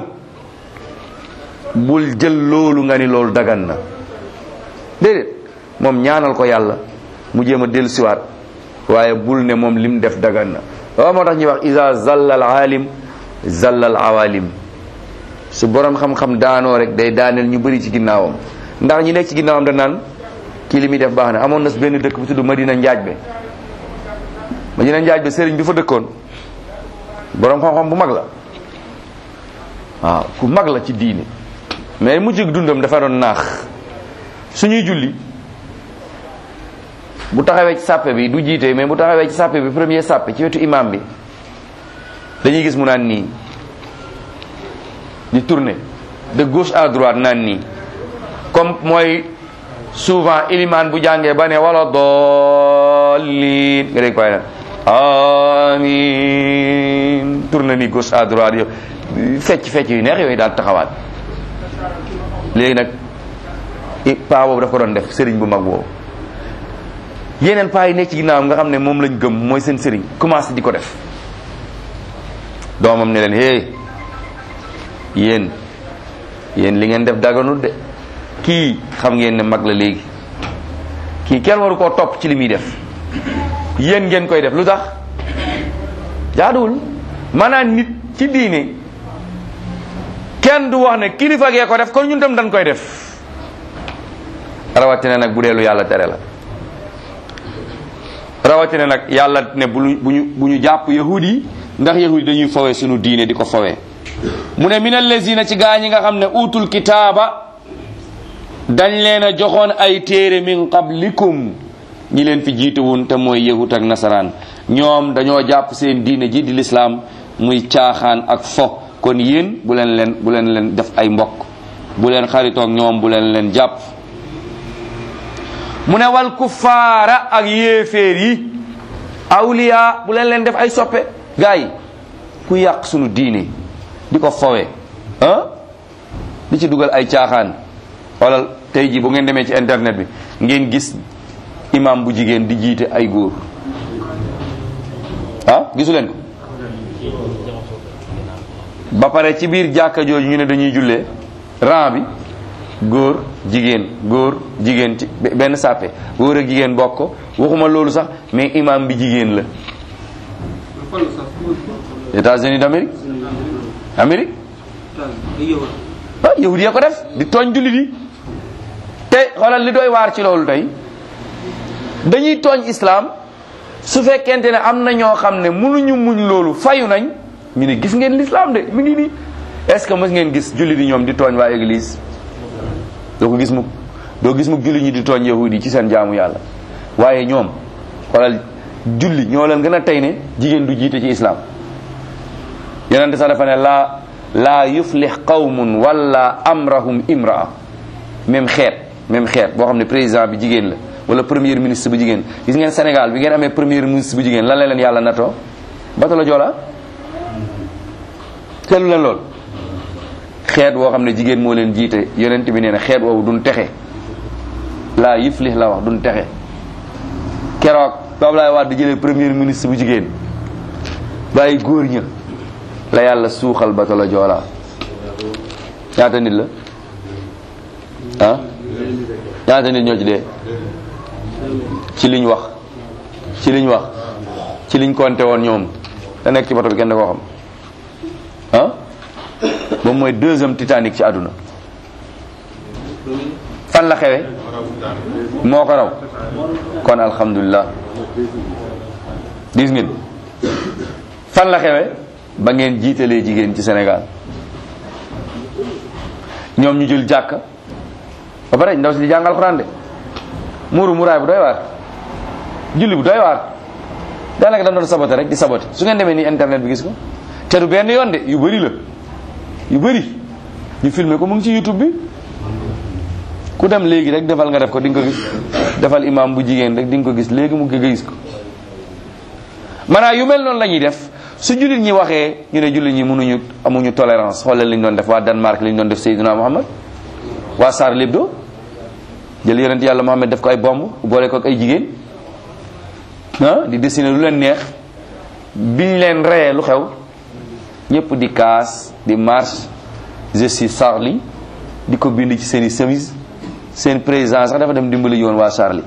bul jël loolu nga ni loolu dagan na déedéet moom ñaanal ko yàlla mu jéem a dellusiwaat waaye bul ne moom lim def dagan na waaw moo tax ñuy wax isa zalla al alim zalla al awalim su borom xam-xam daanoo rek day daaneel ñu bëri ci ginnaawam ndax ñi nekk ci ginnaawam da naan kii li muy def baax na amoon na benn dëkk bu tudd Madina Njaaj be Madina Njaaj be sëriñ bi fa dëkkoon borom xam-xam bu mag la waaw ku mag la ci diine mais mujj dundam dafa doon naax suñuy julli bu taxawee ci sàppe bi du jiite mais bu taxawee ci sàppe bi premier sàppe ci wetu imam bi dañuy gis mu naan nii di tourner de gauche à droite naan nii comme mooy souvent ilimaan bu jàngee ba ne wala dollin nga dégg koy nag amin tourne ni gauche à droite yo fecc fecc yu neex yooyu daal taxawaat léegi nag paa boobu daf ko doon def sëriñ bu mag boobu yeneen paa yi nekk ci ginnaawam nga xam ne moom lañ gëm mooy seen sëriñ commencé di ko def doomam ne leen hé yéen yéen li ngeen def daganul de kii xam ngeen ne mag la léegi kii kenn waru koo topp ci li muy def yéen ngeen koy def lu tax jaaduwul maanaam nit ci diine kenn du wax ne kilifa gee ko def kon ñun tam dañ koy def rawatina nag bu dee lu yàlla tere la rawatina nag yàlla ne bu ñu bu ñu jàpp yahudi yi ndax yahudi dañuy fowee sunu diine di ko fowee mu ne min allazina ci gaa ñi nga xam ne utul kitaaba dañ leen a joxoon ay téere min qablikum ñi leen fi jiite woon te mooy yahud ak nasaraan ñoom dañoo jàpp seen diine ji di lislaam muy caaxaan ak fo kon yéen bu leen leen bu leen leen def ay mbokk bu leen xaritoog ñoom bu leen leen jàpp mu ne wal kuffaara ak yéeféer yi awliya bu leen leen def ay soppe gars yi ku yàq sunu diine di ko fowe ah di ci dugal ay caaxaan xoolal tey ji bu ngeen demee ci internet bi ngeen gis imam bu jigéen di jiite ay góor ah gisu leen ko ba pare ci biir jàkka jooju ñu ne dañuy jullee rang bi góor jigéen góor jigéen ci benn sàppe góor ak jigéen bokk ko waxuma loolu sax mais imam bi jigéen la États-Unis d'Amérique Amérique ah yahud ya ko def di tooñ jullit yi te xoolal li doy waar ci loolu tey dañuy tooñ islam su fekkente ne am na ñoo xam ne mënuñu muñ loolu fayu nañ ñu ne gis ngeen l'islam de mi ngi nii est-ce que mës ngeen gis jullit yi ñoom di tooñ waa église doo ko gis mukk doo gis mukk jullit ñi di tooñ yahud yi ci seen jaamu yàlla waaye ñoom xoolal julli ñoo leen gën a tey ne jigéen du jiite ci islam yonente sax dafa ne laa laa yuflih qawmun wala amrahum imraa même xeet même xeet boo xam ne président bi jigéen la wala premier ministre bu jigéen gis ngeen Sénégal bi ngeen amee premier ministre bu jigéen lan la leen yàlla natoo bato la Joola seetlu leen lool xeet boo xam ne jigéen moo leen jiite yonent bi nee na xeet woowu duñ texe laa yuflih la wax duñ texe keroog Abdoulaye Wade di jëlee premier ministre bu jigéen bàyyi góor ña la yàlla suuxal bato la Joola ñaata nit la ah ñaata nit ñoo ci dee ci liñ wax ci liñ wax ci liñ compté woon ñoom da nekk ci bato bi kenn da koo xam ah moom mooy deuxième Titanic ci àdduna fan la xewe moo ko raw kon alhamdulilah gis ngeen fan la xewe ba ngeen jiitalee jigéen ci Sénégal ñoom ñu jël jàkka ba pare ndaw si di jàngal Alxuraan de muuru muraay bu doy waar julli bu doy waar daanaka dañ doon saboté rek di saboté su ngeen demee nii internet bi gis ko te du benn yoon de yu bëri la yu bëri ñu filmé ko mu ngi ci YouTube bi ku dem léegi rek defal nga def ko di nga ko gis defal imam bu jigéen rek di nga ko gis léegi mu ngi gis ko maanaam yu mel noonu la ñuy def su jullit ñi waxee ñu ne jullit ñi mënuñu amuñu tolérance xoolal li ñu doon def waa Danemark li ñu doon def Seydina Muhammad waa Charlie Hebdo jël yonent yàlla Muhammad def ko ay bomb boole ko ak ay jigéen ah di dessiner lu leen neex biñ leen reyee lu xew ñëpp di kaas di marche je suis Charlie di ko bind ci seen i chemise seen président sax dafa dem dimbali yoon waa Charlie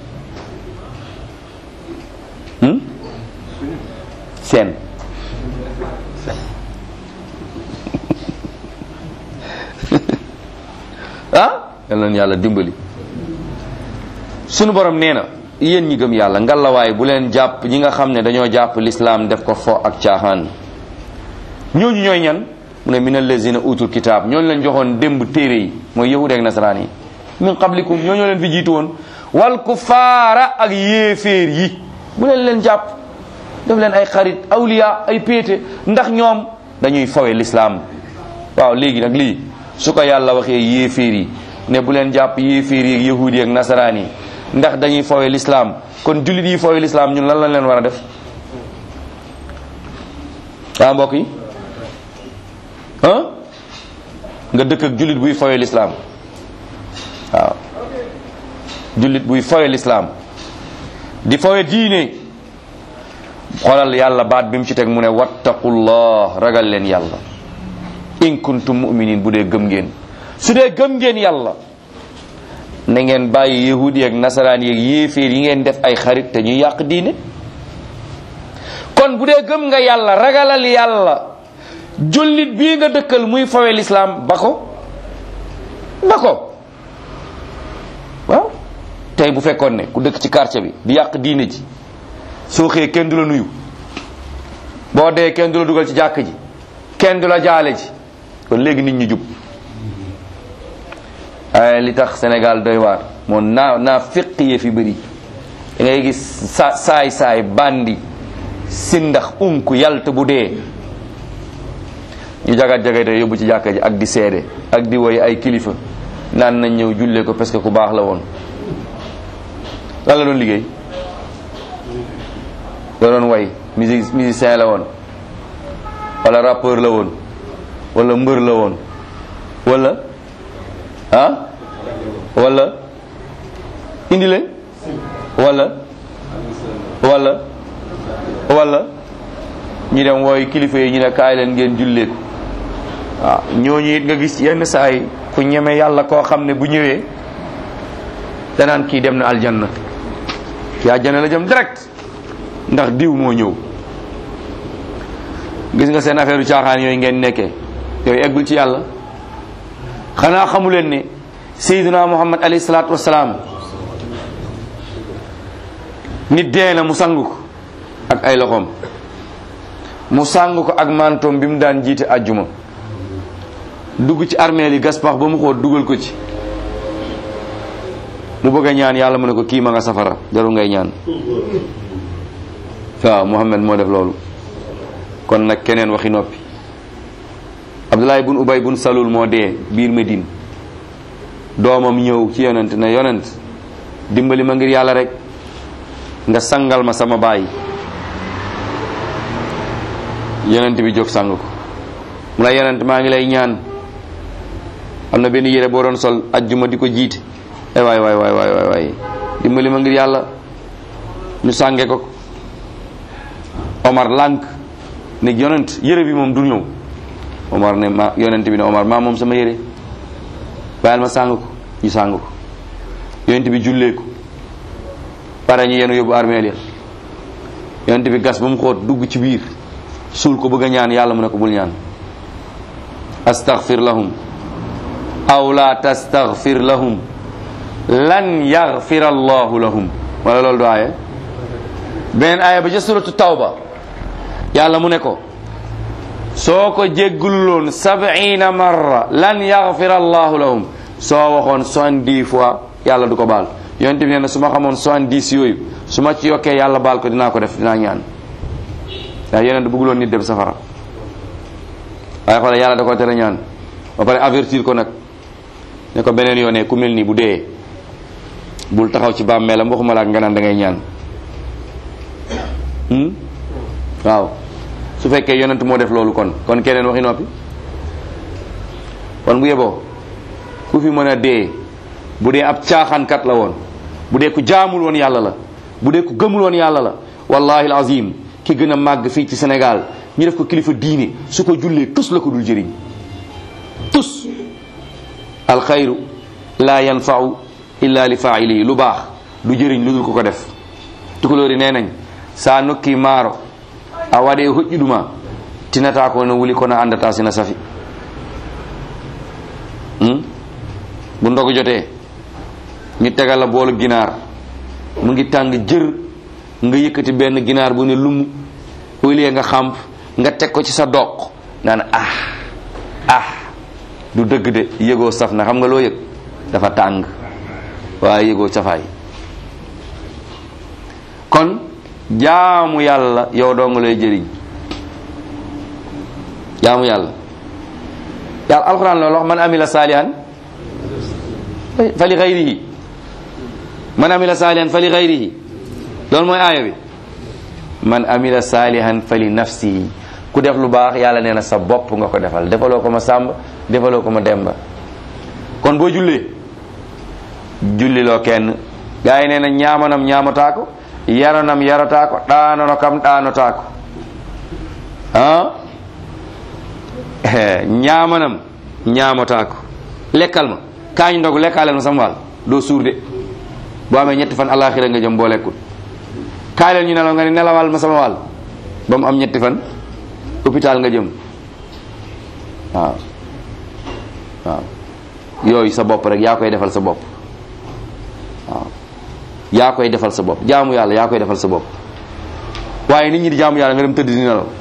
seen ah yal na yàlla dimbali sunu borom nee na yéen ñi gëm yàlla ngalawaay bu leen jàpp ñi nga xam ne dañoo jàpp l'islam def ko fo ak caaxaan ñooñu ñooy ñan mu ne min allazina utul kitaab ñooñu leen joxoon démb téere yi mooy yahud ak nasaraan yi min qablikum ñooñu leen fi jiitu woon wal kufaara ak yéeféer yi bu leen leen jàpp def leen ay xarit awliya ay péete ndax ñoom dañuy fawe l'islam waaw léegi nag lii su ko yàlla waxee yéeféer yi ne bu leen jàpp yéeféer yi yahuudi yi ak nasaraan yi ndax dañuy foowe l'islam kon jullit yi foowe l'islam ñun lan lañ leen war a def waa mbokk yi ah nga dëkk ak jullit buy foowe l'islam waaw jullit buy foowe l'islam di foowe diine xoolal yàlla baat bi mu ci teg mu ne wattaqullah ragal leen yàlla in kuntum mu'minin bu dee gëm ngeen su dee gëm ngeen yàlla na ngeen bàyyi yahudi ak nasaraan yeeg yéeféer yi ngeen def ay xarit te ñuy yàq diine kon bu dee gëm nga yàlla ragalal yàlla jullit bii nga dëkkal muy fawe lislaam ba ko ba ko waaw tey bu fekkoon ne ku dëkk ci quartier bi di yàq diine ji soo xëyee kenn du la nuyu boo dee kenn du la dugal ci jàkk ji kenn du la jaale ji kon léegi nit ñi jub ay li tax Sénégal doy waar moo naa naa fiq yee fi bëri da ngay gis sa saay saay bandi sindax unk yalt bu dee ñu jagat jagate yóbbu ci jàkka ji ak di seede ak di woy ay kilifa naan nañ ñëw jullee ko parce que ku baax la woon lan la doon liggéey da doon way musique musicien la woon wala rappeur la woon wala mbër la woon wala ah wala indi leen wala wala wala ñu dem wooy kilifa yi ñu ne kaay leen ngeen jullee ko waaw ñooñu it nga gis yenn saa yi ku ñeme yàlla koo xam ne bu ñëwee danaan kii dem na aljanna kii aljanna la jëm direct ndax diw moo ñëw gis nga seen affaire u caaxaan yooyu ngeen nekkee yooyu eggul ci yàlla xanaa xamu leen ne Seydina Muhammad alayhi salaatu wasalaam nit dee na mu sangu ko ak ay loxoom mu sangu ko ak mantoom bi mu daan jiite àjjuma dugg ci armeel yi gas pax ba mu xool dugal ko ci mu bëgg a ñaan yàlla mu ne ko kii ma nga safara jarul ngay ñaan waaw Muhammad moo def loolu kon nag keneen waxi noppi Abdullah bun Ubay bun Salul moo dee biir Medine doomam ñëw ci yonent ne yonent dimbali ma ngir yàlla rek nga sangal ma sama baay yonent bi jóg sang ko mu ne yonent maa ngi lay ñaan am na benn yére boo doon sol ajjuma di ko jiite eh waay waay waay waay waay dimbali ma ngir yàlla ñu sànge ko Omar lànk ne yonent yére bi moom du ñëw Omar ne ma yonent bi ne Omar maa moom sama yére bàyyil ma sàng ko ñu sàng ko yonent bi jullee ko pare ñu yenu yóbbu armeel ya yonent bi gas ba mu xóot dugg ci biir suul ko bëgg a ñaan yàlla mu ne ko bul ñaan astaghfir lahum aw la tastaghfir lahum lan yaghfir allahu lahum wala loolu du aaya beneen aaya ba ca suratu tawba yàlla mu ne ko soo ko jégguloon sab'ina marra lan yaghfir allahu lahum soo waxoon soixante-dix fois yàlla du ko baal yonent bi nee na su ma xamoon soixante-dix yooyu su ma ci yokkee yàlla baal ko dinaa ko def dinaa ñaan ndax yeneen du bëgguloon nit dem safara waaye xoolal yàlla da ko tere ñaan ba pare avertir ko nag ne ko beneen yoonee ku mel nii bu dee bul taxaw ci bàmmeelam waxuma la ak nga naan da ngay ñaan waaw su fekkee yonent moo def loolu kon kon keneen waxi noppi kon bu yeboo ku fi mën a dee bu dee ab caaxaankat la woon bu dee ku jaamul woon yàlla la bu dee ku gëmul woon yàlla la wallahi alazim ki gën a màgg fii ci Sénégal ñu def ko kilifa diine su ko jullee tus la ko dul jëriñ tus alxayru la yanfa'u illa li fa'ilihi lu baax du jëriñ lu dul ko ko def tukulóori nee nañ sa nokki maaro a waɗe hoƴƴuɗuma tinata ko no wuli kono andata sina safi hmm? bu ndogu jotee ñu tegal la boolu ginaar mu ngi tàng jër nga yëkkati benn ginaar bu ne lumu wëlee nga xamp nga teg ko ci sa doq naan ah ah du dëgg de yëgoo saf na xam nga loo yëg dafa tàng waaye yëgoo safaay kon jaamu yàlla yow dong lay jëriñ jaamu yàlla yàlla alxuraan loolu wax man amila saalihan fa li ghayrihi man amila salihan fa li ghayrihi loolu mooy aaya bi man amila salihan fa li nafsihi ku def lu baax yàlla nee na sa bopp nga ko defal defaloo ko ma sàmb defaloo ko ma demba kon boo jullee julliloo kenn gaa yi nee na ñaamanam ñaamataa ko yaranam yarataa ko ɗaanono kam ɗaanotaa ko ah ñaamanam ñaamataa ko lekkal ma kaañ ndog lekkaaleel ma sama wàll doo suur de boo amee ñetti fan alaxira nga jëm boo lekkul kaay leen ñu nelaw nga ne nelawal ma sama wàll ba mu am ñetti fan hôpital nga jëm waaw waaw yooyu sa bopp rek yaa koy defal sa bopp waaw yaa koy defal sa bopp jaamu yàlla yaa koy defal sa bopp waaye nit ñi di jaamu yàlla nga dem tëdd di nelaw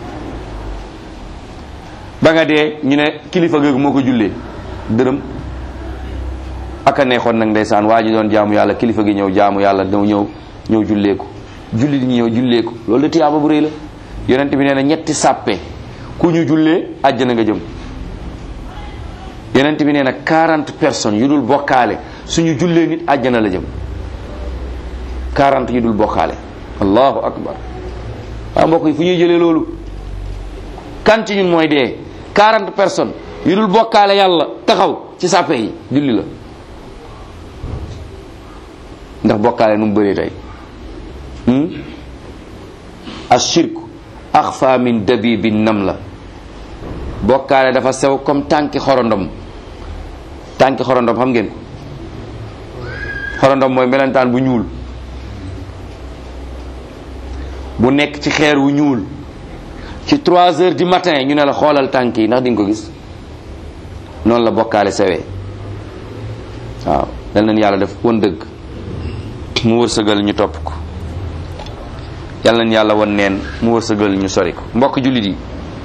ba nga dee ñu ne kilifa googu moo ko jullee dërëm aka neexoon nag ndeysaan waa ji doon jaamu yàlla kilifa gi ñëw jaamu yàlla ñëw ñëw ñëw jullee ko julli di ñëw jullee ko loolu la tiyaaba bu rëy la yonent bi nee na ñetti sàppe ku ñu jullee àjjana nga jëm yonent bi nee na quarante personnes yu dul bokkaale suñu jullee nit àjjana la jëm quarante yu dul bokkaale allahu akbar waaw mbokk yi fu ñuy jëlee loolu kan ci ñun mooy dee quarante personnes yu dul bokkaale yàlla taxaw ci sàppe yi julli la ndax bokkaale nu mu bëree tey ashirku axfa min dabibi namla bokkaale dafa sew comme tànki xorondom tànki xorondom xam ngeen ko xorondom mooy melentaan bu ñuul bu nekk ci xeer wu ñuul ci trois heures du matin ñu ne la xoolal tànk yi ndax di nga ko gis noonu la bokkaale sewee waaw dal nañ yàlla def won dëgg mu wërsëgal ñu topp ko yàlla nañ yàlla won neen mu wërsëgal ñu sori ko mbokk jullit yi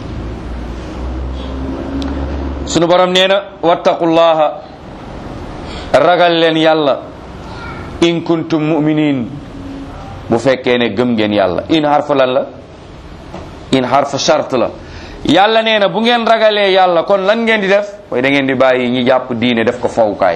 sunu borom nee na wattaqullaha ragal leen yàlla in kuntum mu'minin bu fekkee ne gëm ngeen yàlla in harfa lan la in harfa shart la yàlla nee na bu ngeen ragalee yàlla kon lan ngeen di def mooy da ngeen di bàyyi ñi jàpp diine def ko fawukaay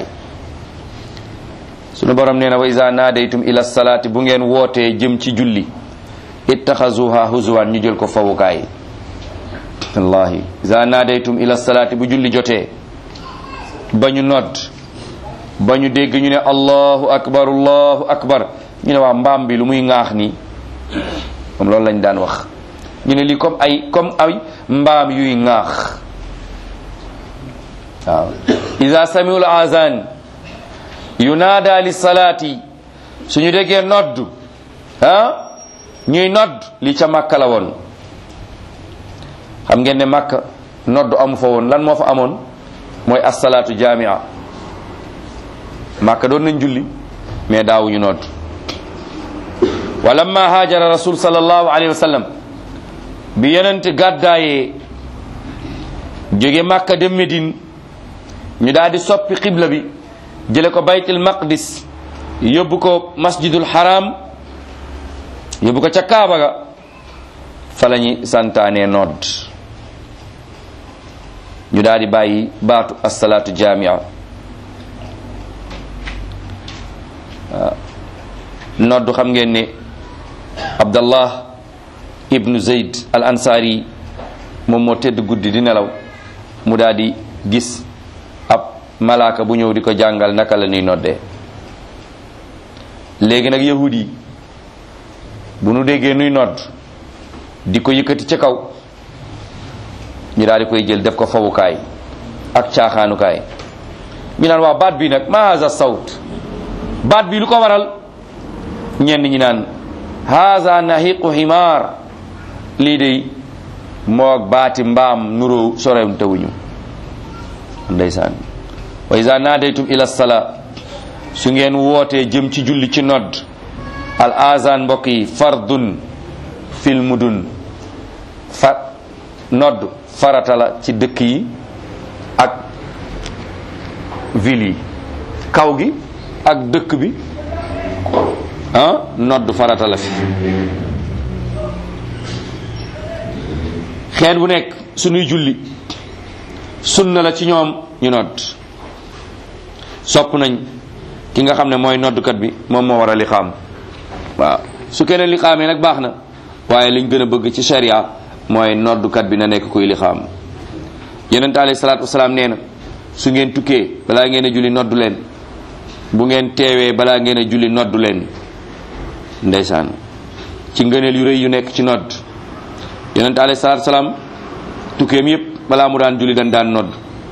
sunu borom nee na wa iza naadaytum ila salaati bu ngeen wootee jëm ci julli ittaxazuha huzwan ñu jël ko fawukaay wallahi iza naadaytum ila salaati bu julli jotee ba ñu nodd ba ñu dégg ñu ne allahu akbar allahu akbar ñu ne waa mbaam bi lu muy ŋaax nii moom loolu lañ daan wax ñu ne lii comme ay comme ay mbaam yuy ŋaax waaw iza samiul azan yunaada li salaati suñu déggee nodd ah ñuy nodd li ca Makka la woon xam ngeen ne Makka nodd amu fa woon lan moo fa amoon mooy as-salaatu jaami'a Makka doon nañ julli mais daawuñu nodd wa lamma haajara rasul sallallahu alayhi wa sallam bi yonent gàddaayee jóge Makka dem Médine ñu daal di soppi xibla bi jële ko baytul maqdis yóbbu ko masjidul haram yóbbu ko ca Kaaba ga fa la ñuy santaane nodd ñu daal di bàyyi baatu as-salaatu jaami'a nodd xam ngeen ne Abdallah ibnu Zayd al ansari moom moo tëdd guddi di nelaw mu daal di gis ab malaaka bu ñëw di ko jàngal naka la ñuy noddee léegi nag yahud yi bu nu déggee nuy nodd di ko yëkkati ca kaw ñu daal di koy jël def ko fawukaay ak caaxaanukaay ñu naan waaw baat bi nag ma haza sawt baat bi lu ko waral ñenn ñi naan haza nahiqu himaar lii de moog baati mbaam nuroo sorem tawuñu ndeysaan wa iza naadaytum ila salaa su ngeen wootee jëm ci julli ci nodd al azan mbokk yi fardun fil mudun fa nodd farata la ci dëkk yi ak ville yi kaw gi ak dëkk bi ah nodd farata la fi xeet bu nekk suñuy julli sunna la ci ñoom ñu nodd sopp nañ ki nga xam ne mooy noddukat bi moom moo war a liqaam waaw su keneen liqaamee nag baax na waaye liñ gën a bëgg ci sharia mooy noddukat bi na nekk kuy liqaam yonent alayhi salaatu wasalaam nee na su ngeen tukkee balaa ngeen a julli noddu leen bu ngeen teewee balaa ngeen a julli noddu leen ndeysaan ci ngëneel yu rëy yu nekk ci nodd yonent alayhi salaatu wasalaam tukkeem yépp balaa mu daan julli dañ daan nodd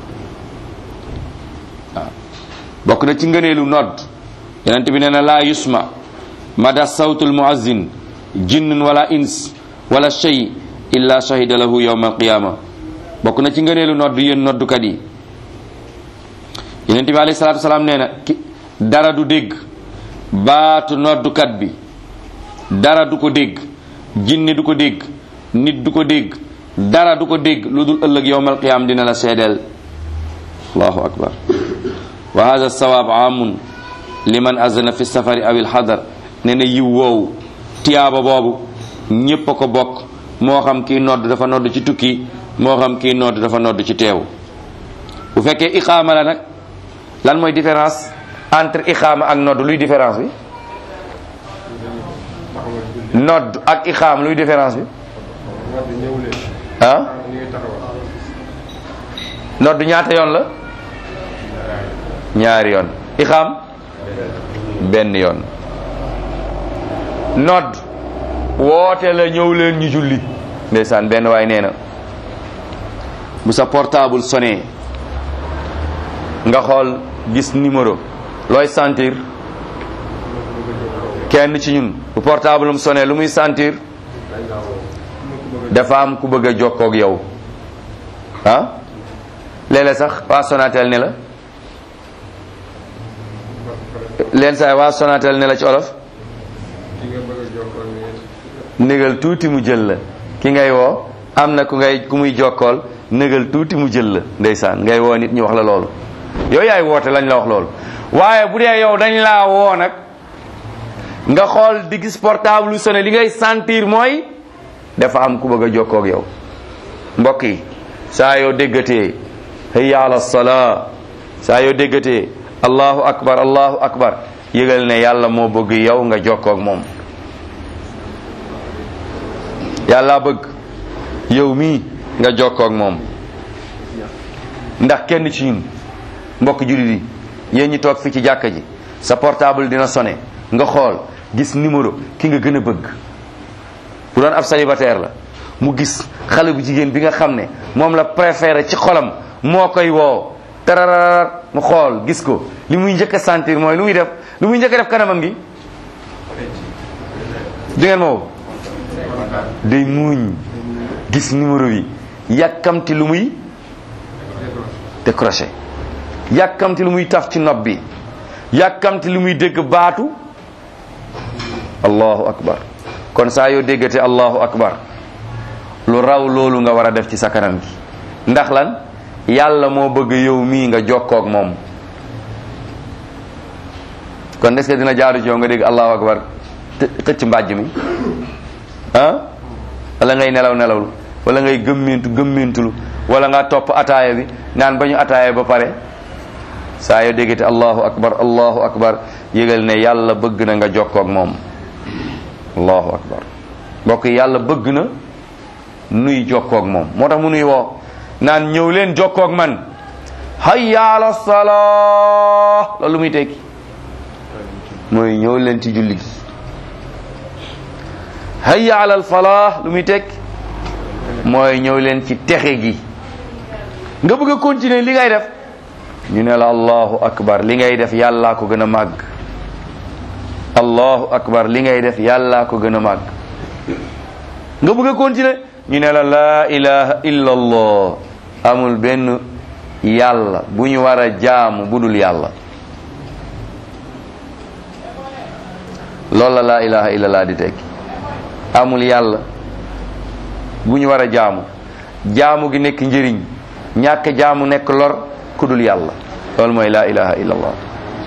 waaw bokk na ci ngëneelu nodd yonent bi nee na laa yusma mada sawtul muazzin jinnun wala ins wala shay illa shahida lahu yawma alqiyama bokk na ci ngëneelu nodd yéen noddukat yi yonent bi alayhi salaatu wasalaam nee na ki dara du dégg baatu noddukat bi dara du ko dégg jinne du ko dégg nit du ko dégg dara du ko dégg lu dul ëllëg yawmal qiyaam dina la seedeel allahu akbar wa hadha sawaab aamun liman azana fi safari aw il xadar nee na yiw woowu tiyaaba boobu ñépp a ko bokk moo xam kii nodd dafa nodd ci tukki moo xam kii nodd dafa nodd ci teew bu fekkee iqaama la nag lan mooy différence entre iqaama ak nodd luy différence bi nodd ak iqaam luy différence bi ah nodd ñaata yoon la ñaari yoon iqaam benn yoon nodd woote la ñëw leen ñu julli ndeysaan benn waay nee na bu sa portable sonné nga xool gis numéro looy sentir kenn ci ñun bu portable am sonné lu muy sentir dafa am ku bëgg a jokkoo ak yow ah léeg-léeg sax waa Sonatel ne la leen saay waa Sonatel ne la ci olof négal tuuti mu jël la ki ngay woo am na ku ngay ku muy jokkool négal tuuti mu jël la ndeysaan ngay woo nit ñu wax la loolu yow yaay woote lañ la wax loolu waaye bu dee yow dañ laa woo nag nga xool di gis portable lu sonné li ngay sentir mooy dafa am ku bëgg a jokkoo ak yow mbokk yi saa yoo déggatee hayya ala salaa saa yoo déggatee allahu akbar allahu akbar yëgal ne yàlla moo bëgg yow nga jokkoo ak moom yàlla bëgg yow mii nga jokkoo ak moom ndax kenn ci ñun mbokk jullit yi yéen ñi toog fi ci jàkka ji sa portable dina sonné nga xool gis numéro ki nga gën a bëgg bu doon ab célibataire la mu gis xale bu jigéen bi nga xam ne moom la préféré ci xolam moo koy woo tararar mu xool gis ko li muy njëkk a sentir mooy lu muy def lu muy njëkk a def kanamam gi di ngeen ma woo day muuñ gis numéro bi yàkkamti lu muy décroché yàkkamti lu muy taf ci nopp bi yàkkamti lu muy dégg baatu allahu akbar kon saa yoo déggate allahu akbar lu raw loolu nga war a def ci sa kanam gi ndax lan yàlla moo bëgg yow mii nga jokkoog moom kon est-ce que dina jaaru ci yow nga dégg allahu akbar xëcc mbàjj mi ah wala ngay nelaw nelawlu wala ngay gëmmintu gëmmintulu wala nga topp ataaya bi naan ba ñu ataaya ba pare saa yoo déggate allahu akbar allahu akbar yëgal ne yàlla bëgg na nga jokkoog moom allahu akbar mbokk yi yàlla bëgg na nuy jokkoog moom moo tax mu nuy woo naan ñëw leen jokkoog man hayya ala salaa loolu muy tekki mooy ñëw leen ci julli gi hayya ala al falah lu muy tekki mooy ñëw leen ci texe gi nga bëgg a continuer li ngay def ñu ne la allahu akbar li ngay def yàllaa ko gën a màgg allahu akbar li ngay def yàllaa ko gën a màgg nga bëgg a continuer ñu ne la laa ilaha illa allah amul benn yàlla bu ñu war a jaamu bu dul yàlla loolu la laa ilaha illa allah di tekki amul yàlla bu ñu war a jaamu jaamu gi nekk njëriñ ñàkk jaamu nekk lor ku dul yàlla loolu mooy laa ilaha illa allah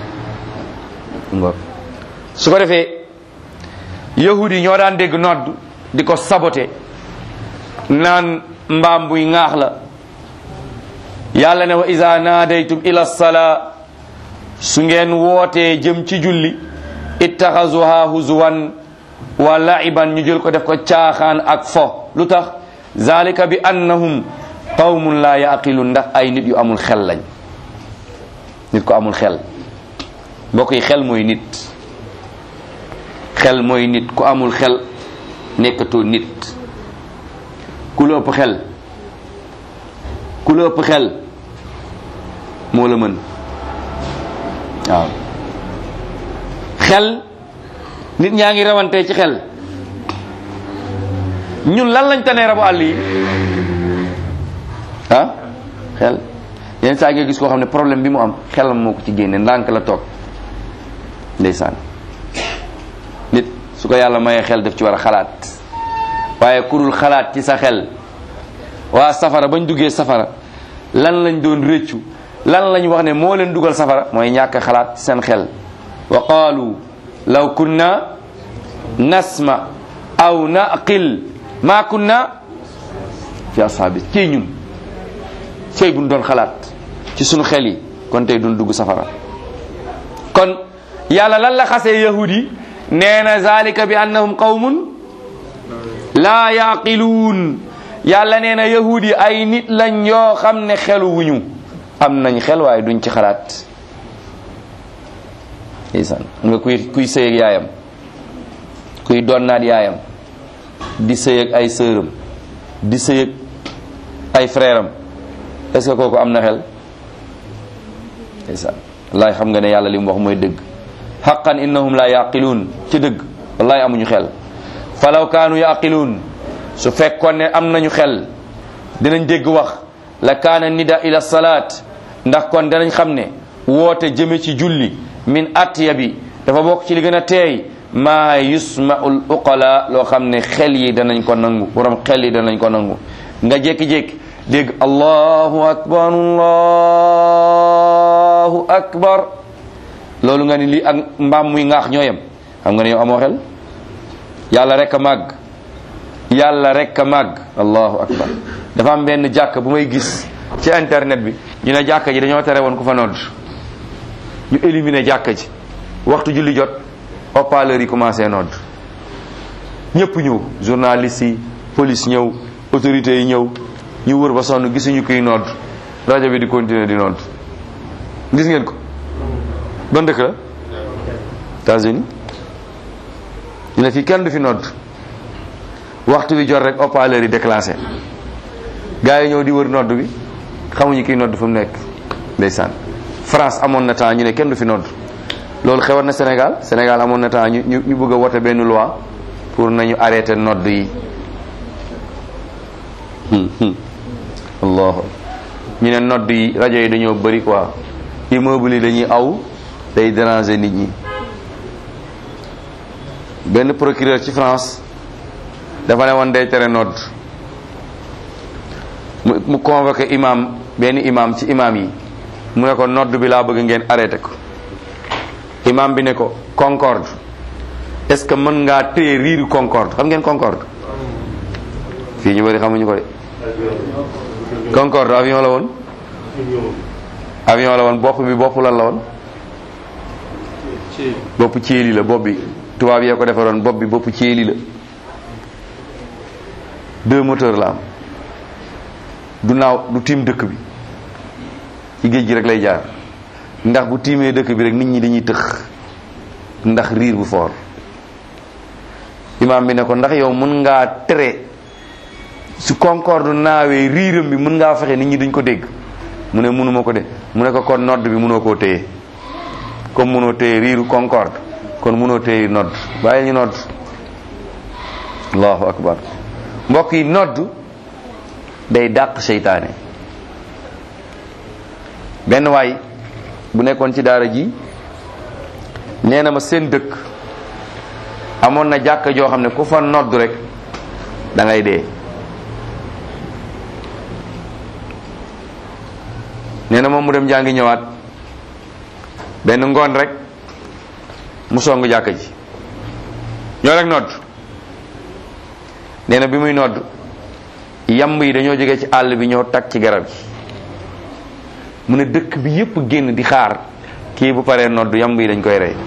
su ko defee yahudi yi ñoo daan dégg nodd di ko saboté naan mbaam buy ŋaax la yàlla ne wa iza naadaytum ila salaa su ngeen wootee jëm ci julli ittaxazuha huzwan wa la'iban ñu jël ko def ko caaxaan ak fo lu tax zalika bi annahum qawmun la yaqilun ndax ay nit yu amul xel lañ nit ko amul xel mbokk yi xel mooy nit xel mooy nit ku amul xel nekkatoo nit ku la ëpp xel ku la ëpp xel moo la mën waaw xel nit ñaa ngi rawante ci xel ñun lan lañ tane rabu àll yi ah xel yenn saa nga gis koo xam ne problème bi mu am xelam moo ko ci génne ndànk la toog ndeysaan nit su ko yàlla mayee xel daf ci war a xalaat waaye kurul xalaat ci sa xel waa safara bañ duggee safara lan lañ doon rëccu lan lañ wax ne moo leen dugal safara mooy ñàkk xalaat ci seen xel wa qaalu law kunna nasma aw naqil ma kunna fi ashaabi ci ñun cey buñ doon xalaat ci sunu xel yi kon tey duñ dugg safara kon yàlla lan la xasee yahud yi nee na zalika bi annahum qawmun laa yaqiluun yàlla nee na yahud yi ay nit lañ yoo xam ne xelu wuñu am nañ xel waaye duñ ci xalaat isan nga kuy kuy sëy ak yaayam kuy donnaat yaayam di sëy ak ay sëram di sëy ak ay frère am est-ce que kooku am na xel isan wallahi xam nga ne yàlla li mu wax mooy dëgg haqqan innahum la yaqiluun ci dëgg wallahi amuñu xel falaw kaanu yaqiluun su fekkoon ne am nañu xel dinañ dégg wax la kaana nida ila salaat ndax kon danañ xam ne woote jëme ci julli min atiya bi dafa bokk ci li gën a teey maa yusmaul uqala loo xam ne xel yi danañ ko nangu borom xel yi danañ ko nangu nga jékki-jékki dégg allahu akbar allahu akbar loolu nga ni lii ak mbaam muy ŋaax ñooyam xam nga ne yow amoo xel yàlla rek a màgg yàlla rek a màgg allahu akbar dafa am benn jàkk bu may gis ci internet bi ñu ne jàkk ji dañoo tere woon ku fa nodd ñu éliminer jàkk ji waxtu julli jot haut-parleur yi commencé nodd ñëpp ñëw journalistes yi police ñëw autorités yi ñëw ñu wër ba sonn gisuñu kuy nodd rajo bi di continuer di nodd gis ngeen ko ban dëkk la États-Unis ñu ne fii kenn du fi nodd waxtu bi jot rek haut-parleur yi déclenché gars yi ñëw di wër nodd bi xamuñu kiy nodd fu mu nekk ndeysaan France amoon na temps ñu ne kenn du fi nodd loolu xewoon na Sénégal Sénégal amoon na temps ñu ñu ñu bëgg a wote benn loi pour nañu arrêté nodd yi allahu ñu ne nodd yi rajo yi dañoo bëri quoi immeuble yi dañuy aw day déranger nit ñi benn procureur ci France dafa ne woon day tere nodd mu mu convoqué imam benn imam ci imam yi mu ne ko nodd bi laa bëgg ngeen arrêté ko imam bi ne ko concorde est-ce que mën ngaa téye riiru concorde xam ngeen concorde fii ñu bëri xamuñu ko de concorde avion la woon avion la woon bopp bi bopp lan la woon bopp ceeli la bopp bi tubaab yee ko defaroon bopp bi bopp ceeli la deux moteurs la am du naaw du tiim dëkk bi ci géej gi rek lay jaar ndax bu tiimee dëkk bi rek nit ñi dañuy tëx ndax riir bu foor imaam bi ne ko ndax yow mën ngaa tere su concorde naawee riiram bi mën ngaa fexe nit ñi duñ ko dégg mu ne mënuma ko de mu ne ko kon nodd bi mënoo koo téye comme mënoo téye riiru concorde kon mënoo téye nodd bàyyi ñu nodd allahu akbar mbokk yi nodd day dàq seytaane benn waay bu nekkoon ci daara ji nee na ma seen dëkk amoon na jàkka joo xam ne ku fa nodd rek da ngay dee nee na moom mu dem jàngi ñëwaat benn ngoon rek mu song jàkka ji ñoo rek nodd nee na bi muy nodd yamb yi dañoo jóge ci àll bi ñoo tag ci garab gi mu ne dëkk bi yépp génn di xaar kii bu paree nodd yamb yi dañ koy rey.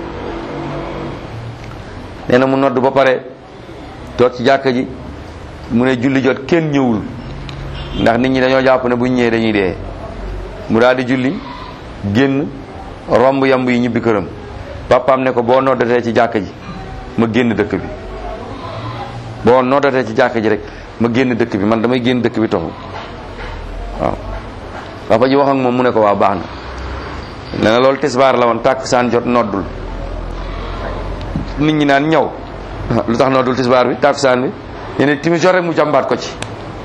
nee na mu nodd ba pare toog ci jàkka ji mu ne julli jot kenn ñëwul ndax nit ñi dañoo jàpp ne buñ ñëwee dañuy dee mu daal di julli génn romb yamb yi ñibbi këram. papaam ne ko boo noddatee ci jàkka ji ma génn dëkk bi boo noddatee ci jàkka ji rek ma génn dëkk bi man damay génn dëkk bi toxu waaw. papa ji wax ak moom mu ne ko waaw baax na. nee na loolu tisbaar la woon tàkkusaan jot noddul nit ñi naan ñëw lu tax noddul tisbaar bi tàkkusaan bi ñene timis jot rek mu jàmbaat ko ci.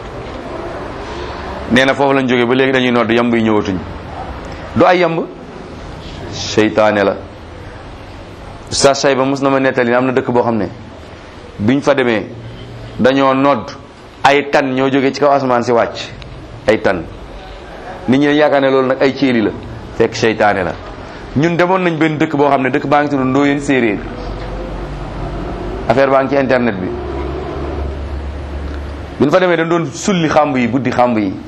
nee na foofu lañ jógee ba léegi dañuy nodd yamb yi ñëwatuñ. du ay yamb seytaane la. Oustaz Sayba mos na ma nettali am na dëkk boo xam ne biñ fa demee dañoo nodd ay tan ñoo jógee ci kaw asamaan si wàcc ay tan nit ñi yaakaar ne loolu nag ay céeli la fekk seytaane la. ñun demoon nañ benn dëkk boo xam ne dëkk baa ngi tudd Ndoyeen Séeréer affaire baa ngi ci internet bi biñ fa demee dañ doon sulli xàmb yi buddi xàmb yi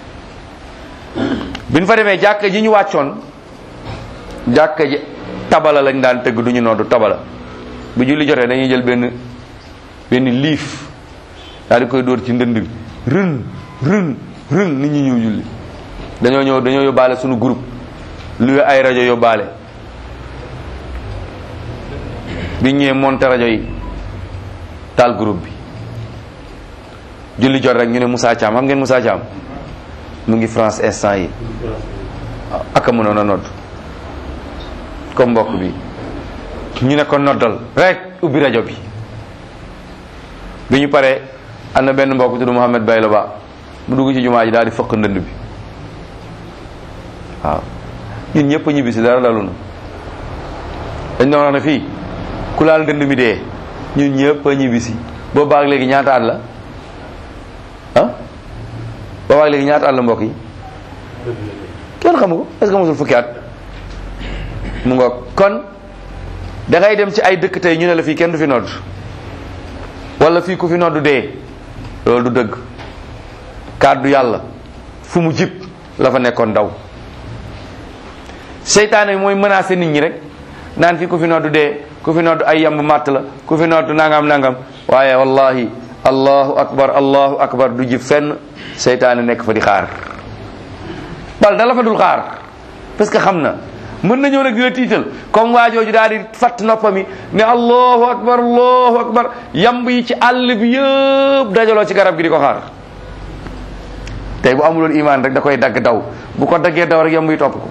biñ fa demee jàkka ji ñu wàccoon jàkka ji tabala lañ daan tëgg duñu noddu tabala bu julli jotee dañuy jël benn benn liif daal di koy dóor ci ndënd bi rën rën rën nit ñi ñëw julli. dañoo ñëw dañoo yóbbaale suñu groupe luy ay rajo yóbbaale biñ ñëwee monté rajo yi taal groupe bi julli jot rek ñu ne Moussa Thiam xam ngeen Moussa Thiam mu ngi France instant yi ak a mënoon a nodd comme mbokk bi ñu ne ko noddal rek ubbi rajo bi bi ñu paree am na benn mbokk tudd Mouhamed Baylo Ba mu dugg ci jumaa ji daal di fëq ndënd bi waaw ñun ñëpp a ñibbi si dara dalu na dañ doon wax ne fii ku laal ndënd mi dee ñun ñëpp a ñibbi si boobu baag léegi ñaata at la ah boobu baag léegi ñaata at la mbokk yi kenn xamu ko est-ce que mosul fukki at mu nga kon da ngay dem ci ay dëkk tey ñu ne la fii kenn du fi nodd wala fii ku fi nodd dee loolu du dëgg kàddu yàlla fu mu jib la fa nekkoon daw seytaane bi mooy menacé nit ñi rek naan fii ku fi nodd dee ku fi nodd ay yamb màtt la ku fi nodd nangam nangam waaye wallahi allahu akbar allahu akbar du jib fenn seytaane nekk fa di xaar bal dala fa dul xaar parce que xam na mën na ñëw rek di la tiital comme waa jooju daal di fatt noppami ne allahu akbar allahu akbar yamb yi ci àll bi yëpp dajaloo ci garab gi di ko xaar tey bu amuloon imaan rek da koy dagg daw bu ko daggee daw rek yamb yi topp ko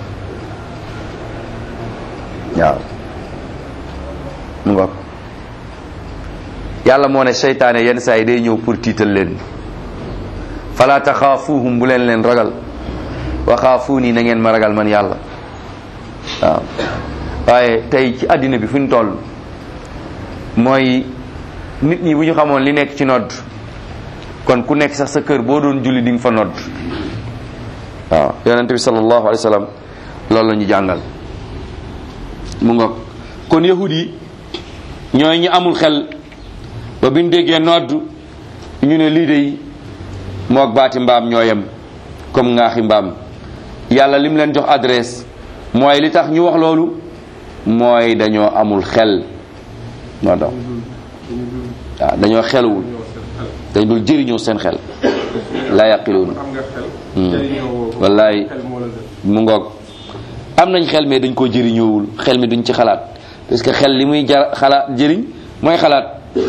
waaw mu ngoog yàlla moo ne seytaane yenn saa yi day ñëw pour tiital leen fala taxaafuuhum bu leen leen ragal wa xaafuuni na ngeen ma ragal man yàlla waaw waaye tey ci àddina bi fu ñu toll mooy nit ñi bu ñu xamoon li nekk ci nodd kon ku nekk sax sa kër boo doon julli di nga fa nodd waaw yonent bi sallallahu alayhi wa sallam loolu la ñu jàngal mu ngoog kon yahud yi ñooy ñi amul xel ba biñ déggee nodd ñu ne lii de moog baati mbaam ñooyam comme ngaaxi mbaam yàlla lim leen jox adresse mooy li tax ñu wax loolu mooy dañoo amul xel moo tax waaw dañoo xeluwul dañ dul jëriñoo seen xel la yaqiluun wallaay mu ngoog am nañ xel mais dañ koo jëriñoowul xel mi duñ ci xalaat parce que xel li muy jar xalaat jëriñ mooy xalaat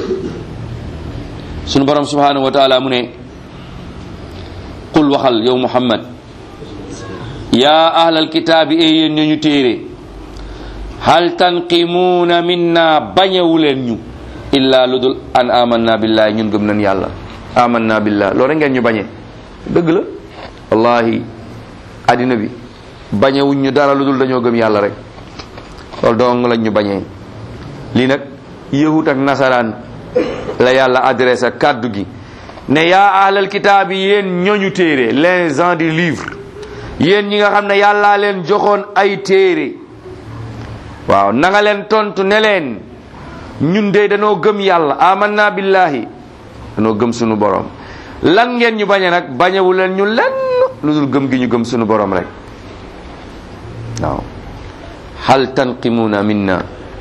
sunu borom subhanahu wa taala mu ne qul waxal yow muhammad yaa ahlal kitaabi e yéen ñu téere hal tanqimuuna minna bañewu leen ñu illa lu dul an amanna billahi ñun gëm nañ yàlla amanna billah loolu rek ngeen ñu bañee dëgg la wallahi addina bi bañewuñ ñu dara lu dul dañoo gëm yàlla rek loolu dong lañ ñu bañee lii nag yahut ak nasaraan la yàlla adressé kàddu gi ne yaa ahlal kitaab yi yéen ñooñu téere les gens du livre yéen ñi nga xam ne yàllaa leen joxoon ay téere waaw na nga leen tontu ne leen ñun de dañoo gëm yàlla amanna billahi dañoo gëm sunu borom lan ngeen ñu bañe nag bañewu leen ñu lenn lu dul gëm gi ñu gëm sunu borom rek waaw hal tanqimuna minna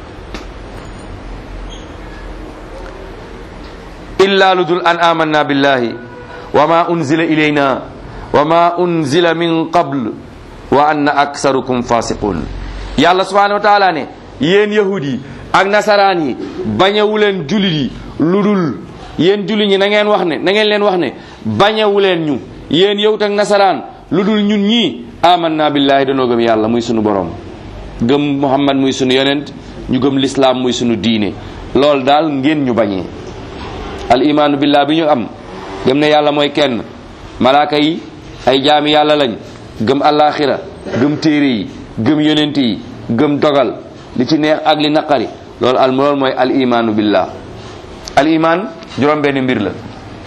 illa ludul an amanna billahi wa ma unzila ilayna wa ma unzila min qabl wa anna aksarukum fasiqun. yàlla subhanahu wa taala ne yéen yahud yi ak nasaraan yi bañewuleen jullit yi lu dul yéen jullit ñi na ngeen wax ne na ngeen leen wax ne bañewuleen ñu yéen yahud ak nasaraan lu dul ñun ñii amanna billahi danoo gëm yàlla muy sunu borom, gëm Muhammad muy sunu yonent, ñu gëm lislaam muy sunu diine. loolu daal ngeen ñu bañee. al imaanu billah bi ñu am gëm ne yàlla mooy kenn, malaaka yi ay jaami yàlla lañ, gëm alaxira, gëm téere yi, gëm yonent yi, gëm dogal li ci neex ak li naqari. loolu al loolu mooy al imaanu billah. al imaan juróom benn mbir la,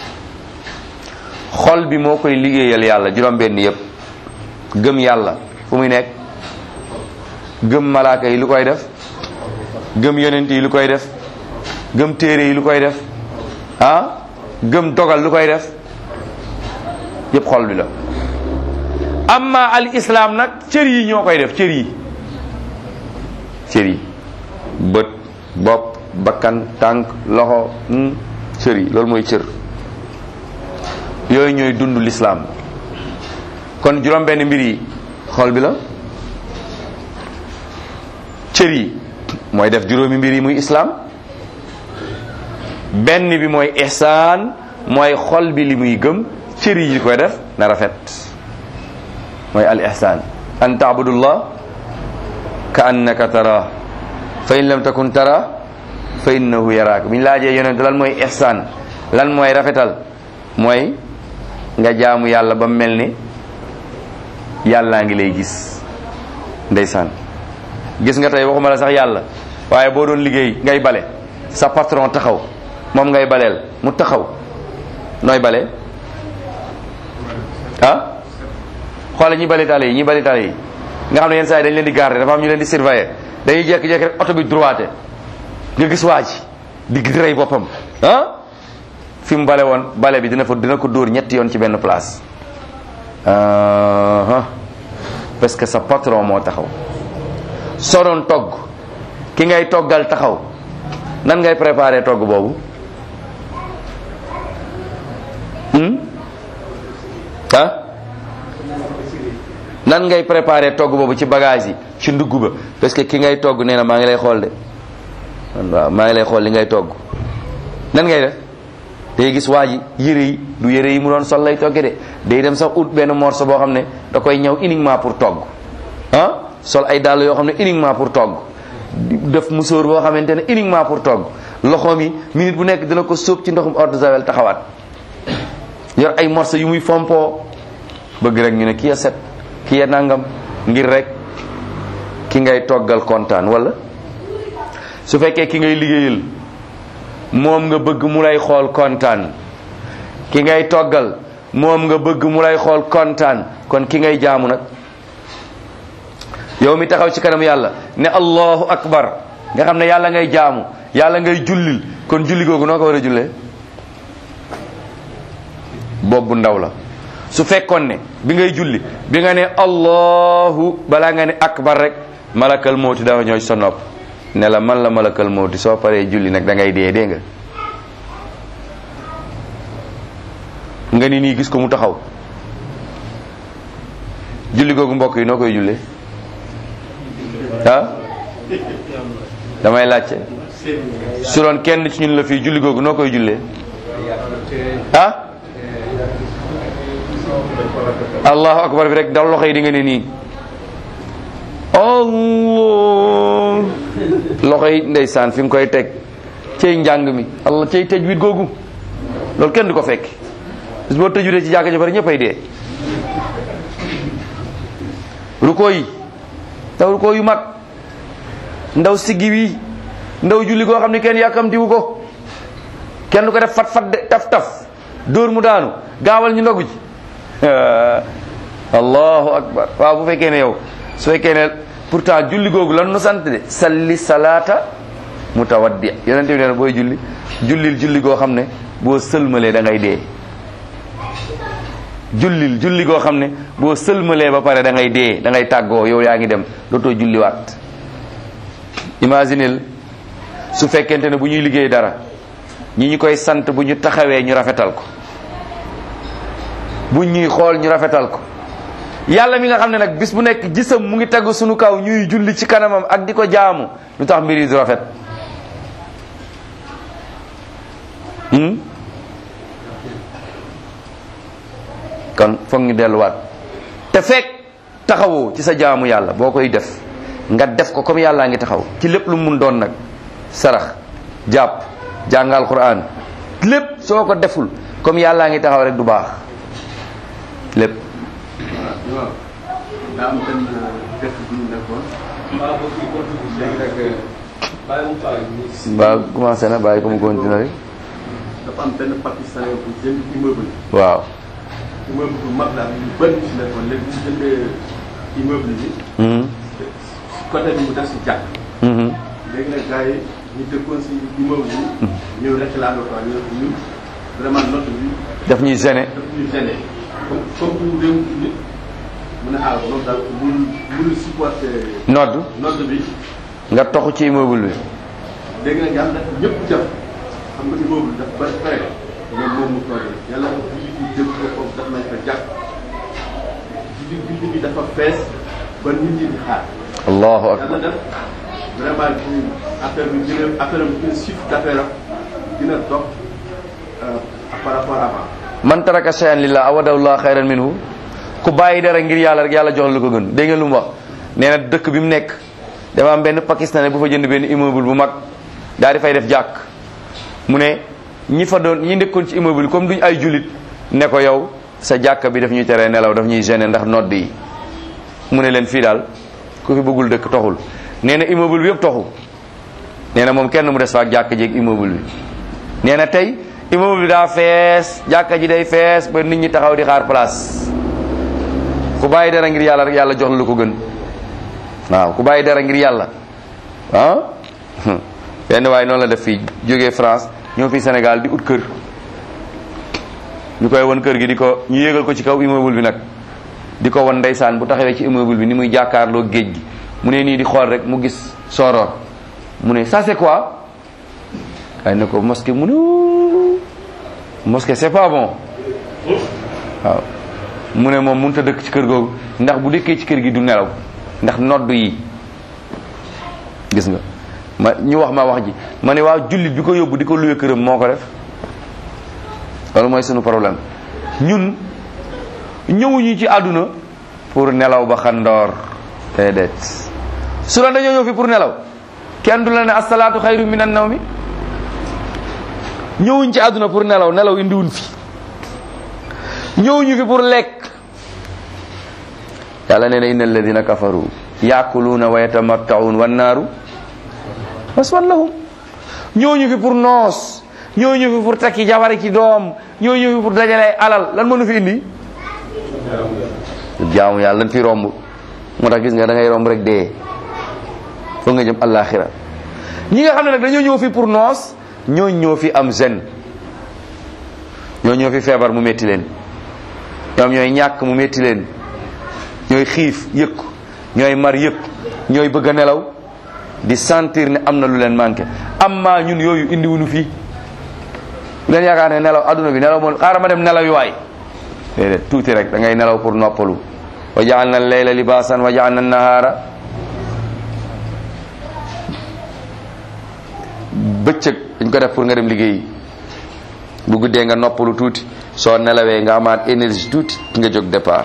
xol bi moo koy liggéeyal yàlla juróom benn yépp. gëm yàlla fu muy nekk, gëm malaaka yi lu koy def, gëm yonent yi lu koy def, gëm téere yi lu koy def, ah gëm dogal lu koy def, yépp xol bi la. amma al islam nag cër yi ñoo koy def, cër yi cër yi bët, bopp, bakkan, tànk, loxo, cër yi loolu mooy cër yooyu ñooy dund l'islam. kon juróom benn mbir yi xol bi la, cër yi mooy def juróomi mbir yi muy islam, benn bi mooy ihsaan mooy xol bi li muy gëm, cër yi koy def na rafet mooy al ihsaan an taabudullah ka annaka tara fa in lam takun tara fa innahu yaraak. bi ñu laajee yonent lan mooy ihsaan, lan mooy rafetal, mooy nga jaamu yàlla ba mel ni yàllaa ngi lay gis. ndeysaan gis nga tey waxuma la sax yàlla, waaye boo doon liggéey ngay bale, sa patron taxaw, moom ngay baleel mu taxaw, nooy bale ah xoole ñi bale tale yi ñi bale tale yi nga xam ne yenn saa yi dañ leen di garder, dafa am ñu leen di surveiller, dañuy jékki-jékki rek oto bi droite nga gis waa ji di rey boppam ah fi mu bale woon bale bi dina fa dina ko dóor ñetti yoon ci benn place parce que sa patron moo taxaw. soo doon togg ki ngay toggal taxaw, nan ngay préparer togg boobu ah nan ngay préparer togg boobu ci bagage yi, ci ndugg ba, parce que ki ngay togg nee na maa ngi lay xool de waaw maa ngi lay xool li ngay togg. nan ngay def day gis waa ji yére yi du yére yi mu doon sol lay togge de, day dem sax ut benn morceau boo xam ne da koy ñëw uniquement pour togg ah sol ay dàll yoo xam ne uniquement pour togg, def musóor boo xamante ne uniquement pour togg, loxoom yi minute bu nekk dina ko sóob ci ndoxum eau de javel taxawaat, yor ay morceau yu muy fompoo, bëgg rek ñu ne kii a set kii a nangam, ngir rek ki ngay toggal kontaan. wala su fekkee ki ngay liggéeyal moom nga bëgg mu lay xool kontaan, ki ngay toggal moom nga bëgg mu lay xool kontaan, kon ki ngay jaamu nag yow mi taxaw ci kanam yàlla ne allahu akbar, nga xam ne yàlla ngay jaamu, yàlla ngay jullil, kon julli googu noo ko war a jullee? boobu ndaw la. su fekkoon ne bi ngay julli bi nga ne allahu balaa nga ne akbar rek malakal mawti dafa ñëw ci sa nopp ne la man la malakal mawti, soo paree julli nag da ngay dee dee nga nga ni nii gis ko mu taxaw. julli googu mbokk yi noo koy jullee ah damay laajte su doon kenn ci ñun la fii julli googu noo koy jullee ah allahu akbar bi rek dal loxo yi di nga ne nii allah loxo yi ndeysaan fi nga koy teg cey njàng mi allah cey tëj wit googu loolu kenn du ko fekk bis boo tëjudee ci jàkka ji bari ñëppay dee. ruko yi ndaw ruko yu mag, ndaw siggi wi, ndaw julli goo xam ne kenn yàkkamtiwu ko, kenn du ko def fat fat de taf taf dóor mu daanu gaawal ñu ndogu ji allahu akbar. waaw bu fekkee ne yow su fekkee ne pourtant julli googu lan nu sant de salli salaata mutawaddi, yonente bi nee na booy julli jullil julli goo xam ne boo sëlmalee da ngay dee. jullil julli goo xam ne boo sëlmalee ba pare da ngay dee, da ngay tàggoo, yow yaa ngi dem dootoo julliwaat. imaginez su fekkente ne bu ñuy liggéey dara ñi ñu koy sant bu ñu taxawee ñu rafetal ko, bu ñuy xool ñu rafetal ko. yàlla mi nga xam ne nag bis bu nekk gisam mu ngi tegu sunu kaw ñuy julli ci kanamam ak di ko jaamu, lu tax mbir yi du rafet? hmm? kon foog ñu delluwaat te fekk taxawoo ci sa jaamu yàlla boo koy def nga def ko comme yàllaa ngi taxaw ci lépp lu mun doon nag, sarax, jàpp, jàngal Qur'an, lépp soo ko deful comme yàllaa ngi taxaw rek du baax lépp. waaw daa am benn dëkk bu ñu nekkoon. léegi nag. waaw commencé na bàyyi ko mu continuer rek. dafa am benn pakistanais bu jënd immeuble. waaw. immeuble bu mag la ñu bëri ci nekkoon léegi bu ñu jëndee immeuble bi. côté bi mu def si jàkk. léegi nag gars yi ñu dëkkoon si immeuble bi. ñëw réclamé quoi ñu vraiment note bi. daf ñuy gêné. daf ñuy gêné comme comme réew nit mu ne ah loolu daal mënul mënul supporter. nodd nodd bi. nga toxu ci immeuble bi. léegi nag yàlla def ñëpp jëf xam nga immeuble daf bari fere ñoom moom mu toog yàlla def julli bi jëm ko foofu daf nañ fa jàkk julli julli bi dafa fees ba nit ñi di xaar. allahu akbar. yàlla def vraiment affaire bi gën a affaire am gën a chiffre d'affaire am gën a dox par rapport avant. man taraka shay'an lillah awadallahu xayran minhu. ku bàyyi dara ngir yàlla rek yàlla jox lu ko gën. dégg ngeen lu mu wax nee na dëkk bi mu nekk dafa am benn pakistanais bu fa jënd benn immeuble bu mag daal di fay def jàkk mu ne ñi fa doon ñi nekkoon ci immeuble comme duñ ay jullit ne ko yow sa jàkka bi daf ñuy teree nelaw daf ñuy gêner ndax nodd yi. mu ne leen fii daal ku fi bëggul dëkk toxul. nee na immeuble bi yëpp toxu nee na moom kenn mu des fa ak jàkka ji ak immeuble bi. nee na tey immeuble bi daa fees jàkka ji day fees ba nit ñi taxaw di xaar place. ku bàyyi dara ngir yàlla rek yàlla jox la lu ko gën. waaw ku bàyyi dara ngir yàlla ah benn waaye noonu la def fii jógee France ñëw fii Sénégal di ut kër ñu koy won kër gi di ko ñu yéegal ko ci kaw immeuble bi nag di ko won ndeysaan bu taxawee ci immeuble bi ni muy jàkkaarloo géej gi mu ne nii di xool rek mu gis Soror mu ne ça c'est quoi ay ne ko mosquée mu ne mosquée c'est pas bon waaw mu ne moom mënut a dëkk ci kër googu ndax bu dëkkee ci kër gi du nelaw ndax nodd yi gis nga ma ñu wax ma wax ji ma ne waaw jullit bi ko yóbbu di ko luye këram moo ko def. loolu mooy sunu problème ñun ñëwuñu ci àdduna pour nelaw ba xandoor déedéet su la dañoo ñëw fi pour nelaw kenn du la ne asalaatu xayru minan nawmi. ñëwuñ ci àdduna pour nelaw nelaw indiwuñ fi ñëwuñu fi pour lekk. yàlla nee na inna alladina kafaru yaakuluuna wa yatamatta'un wannaaru maswan lahum. ñooñu fi pour noos ñooñu fi pour takki jabari ci doom ñooñu fi pour dajale alal lan mënu fi indi jaamu yàlla lan fi romb moo tax gis nga da ngay romb rek dee foog nga jëm àllaaxira. ñi nga xam ne nag dañoo ñëw fi pour noos ñoo ñëw fi am zen ñoo ñëw fi feebar mu métti leen ñoom ñooy ñàkk mu métti leen ñooy xiif yëg ko ñooy mar yëg ñooy bëgg a nelaw di sentir ne am na lu leen manqué amma ñun yooyu indiwuñu fii bu leen yaakaar ne nelaw adduna bi nelaw moom xaaral ma dem nelaw yi waay déedéet tuuti rek da ngay nelaw pour noppalu wa ja'alna al-layla libaasan wa ja'alna an-nahaara bëccëg dañ ko def pour nga dem liggéeyi bu guddee nga noppalu tuuti soo nelawee nga amaat énergie tuuti nga jóg départ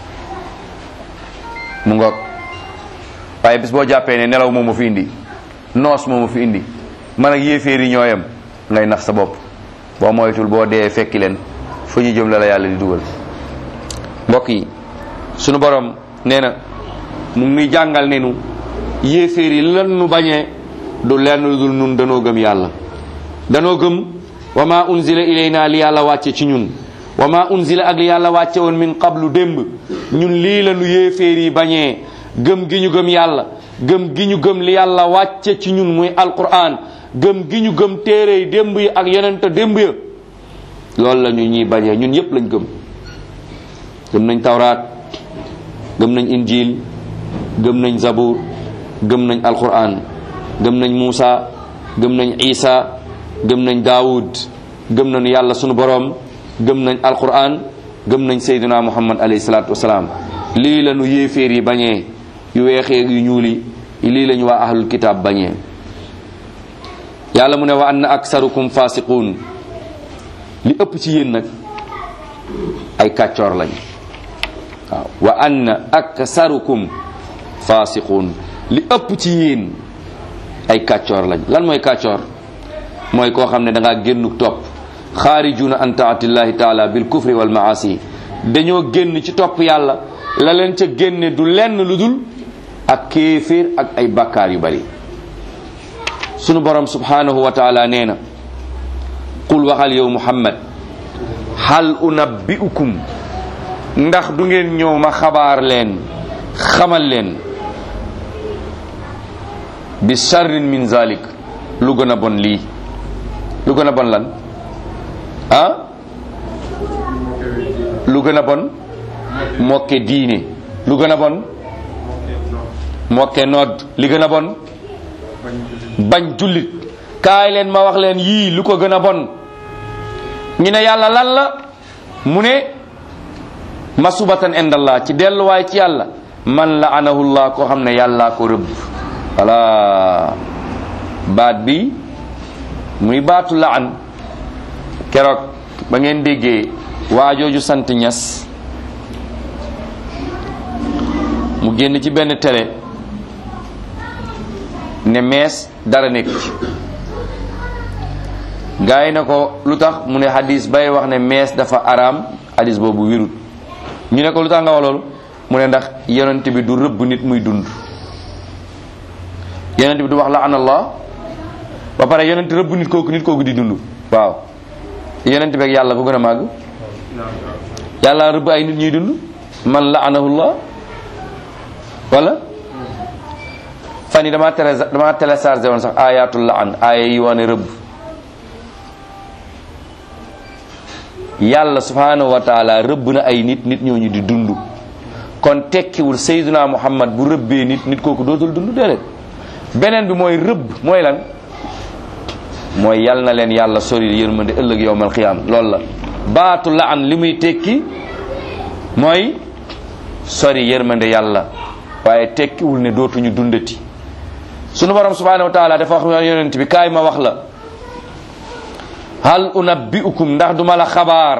mu ngoog waaye bis boo jàppee ne nelaw moom ma fi indi noos moom ma fi indi man ak yéeféeri ñooyam ngay nax sa bopp boo moytul boo dee fekki leen fu ñu jëm la la yàlla di dugal. mbokk yi sunu borom nee na mu ngi jàngal ne nu yéeféeri lan nu bañee du lenn lu dul nun danoo gëm yàlla danoo gëm wa ma unzila ilayna li yàlla wàcce ci ñun wa ma unzila ak li yàlla wàcce woon min qablu démb ñun lii la nu yéeféeri bañee gëm gi ñu gëm yàlla gëm gi ñu gëm li yàlla wàcce ci ñun muy alquran gëm gi ñu gëm téere yi démb yi ak yonent démb ya loolu la ñu ñuy bañee ñun yépp lañ gëm gëm nañ tawraat gëm nañ injil gëm nañ zabur gëm nañ alquran gëm nañ Muusa gëm nañ Isa gëm nañ Daawud gëm nañu yàlla sunu boroom gëm nañ alquran gëm nañ Seydina Muhammad alayhi salaatu wasalaam lii la ñu yéeféer yi bañee yu weexee yu ñuuli lii la ñu waa ahlul kitaab bañee yàlla mu ne wa anna aksarukum fasiquun li ëpp ci yéen nag ay kàccoor lañ waaw wa anna aksarukum fasiquun li ëpp ci yéen ay kàccoor lañ lan mooy kàccoor mooy koo xam ne da ngaa génnu topp xaarijuna an taatillahi taala bil kufri wal maasi dañoo génn ci topp yàlla la leen ca génne du lenn lu dul ak kéeféer ak ay bakkaar yu bari sunu borom subhanahu wa taala nee na qul waxal yow muhammad hal unabbiukum ndax du ngeen ñëw ma xabaar leen xamal leen bi sharrin min zalik lu gën a bon lii lu gën a bon lan ah lu gën a bon mokke diine lu gën a bon mokke nodd li gën a bon bañ jullit kaay leen ma wax leen yii lu ko gën a bon ñu ne yàlla lan la mu ne masubatan indallah ci delluwaay ci yàlla man la anahullah koo xam ne yàllaa ko rëbb wala baat bi muy baatu laan keroog ba ngeen déggee waajooju sant ñas mu génn ci benn télé ne mees dara nekk ci gaa yi na ko lu tax mu ne hadis bay wax ne mees dafa araam hadis boobu wirut ñu ne ko lu tax nga wax loolu mu ne ndax yonent bi du rëbb nit muy dund yonent bi du wax la anallah ba pare yonent rëbb nit kooku nit kooku di dund waaw yonent beeg yàlla ko gën a màgg yàlla rëbb ay nit ñuy dund man la anahullah wala fan yi damaa télé damaa téléchargé woon sax ayatul la an aaya yi wane rëbb yàlla subhanahu wa taala rëbb na ay nit nit ñooñu di dund kon tekkiwul sayyiduna muhammad bu rëbbee nit nit kooku dootul dund déedéet beneen bi mooy rëbb mooy lan mooy yal na leen yàlla sori yërmande ëllëg yowmal xiyaam loolu la baatu la an li muy tekki mooy sori yërmande yàlla waaye tekkiwul ne dootuñu dundati sunu borom subhanahu wa taala dafa wax yonent bi kaay ma wax la hal unabbiukum ndax duma la xabaar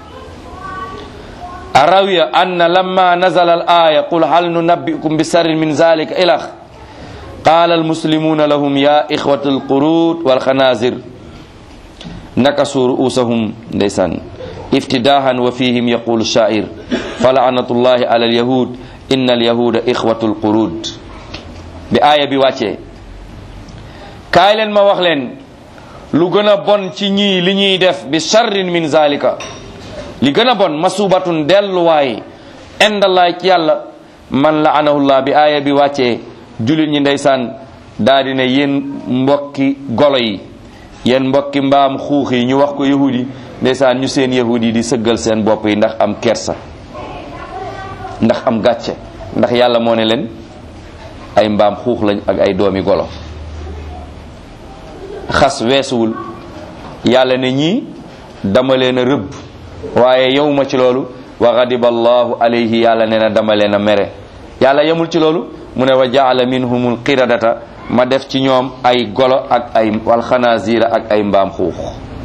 arawiya anna lamma nazala al aya qul hal nunabbiukum bi sarrin min zalika ilax qaala al muslimuna lahum ya ixwat al qurud wal xanazir nakasu ruusahum ndeysaan iftidahan wa fihim yaqulu shair fa laanatullahi ala al yahud inna al yahuda ixwatu al qurud bi aaya bi wàccee kaay leen ma wax leen lu gën a bon ci ñii li ñuy def bi sharrin min zalika li gën a bon masubatun delluwaay indallaay ci yàlla man la anahullah bi aaya bi wàccee julit ñi ndeysaan daa di ne yéen mbokki golo yi yéen mbokki mbaam xuux yi ñu wax ko yahudi yi ndeysaan ñu seen yahudi yi di sëggal seen bopp yi ndax am kersa ndax am gàcce ndax yàlla moo ne leen ay mbaam xuux lañ ak ay doomi golo xas weesuwul yàlla ne ñii dama leen a rëbb waaye yow ma ci loolu wa ghadiba allahu alayhi yàlla ne na dama leen a mere yàlla yemul ci loolu mu ne wa jaala minhumul qiradata ma def ci ñoom ay golo ak ay wal xanaazira ak ay mbaam xuux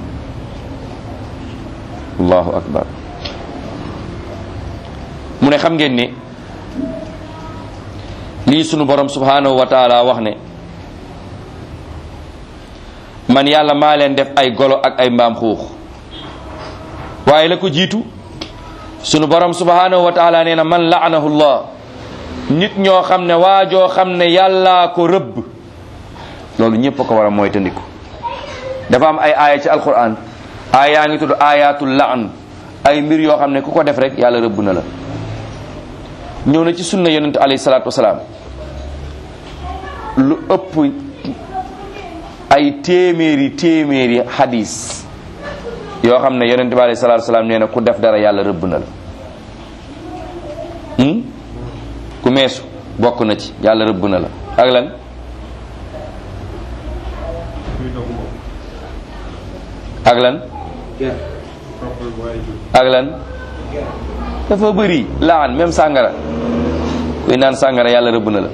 allahu akbar mu ne xam ngeen ne lii sunu borom subhanahu wa taala wax ne man yàlla maa leen def ay golo ak ay mbaam xuux waaye la ko jiitu sunu borom subhanahu wa taala nee na man laanahu llah nit ñoo xam ne waajoo xam ne yàllaa ko rëbb loolu ñépp a ko war a mooy tandiku dafa am ay aaya ci alquran aaya yaa ngi tudd ayatul laan ay mbir yoo xam ne ku ko def rek yàlla rëbb na la ñëw na ci sunna yonent alayhi salaatu wasalaam lu ëpp ay téeméeri téeméeri hadis yoo xam ne yonent bi alayhi salaatu wasalaam nee na ku def dara yàlla rëbb na la ku meesu bokk na ci yàlla rëbb na la ak lan ak lan ak lan dafa bëri laan même sàngara kuy naan sàngara yàlla rëbb na la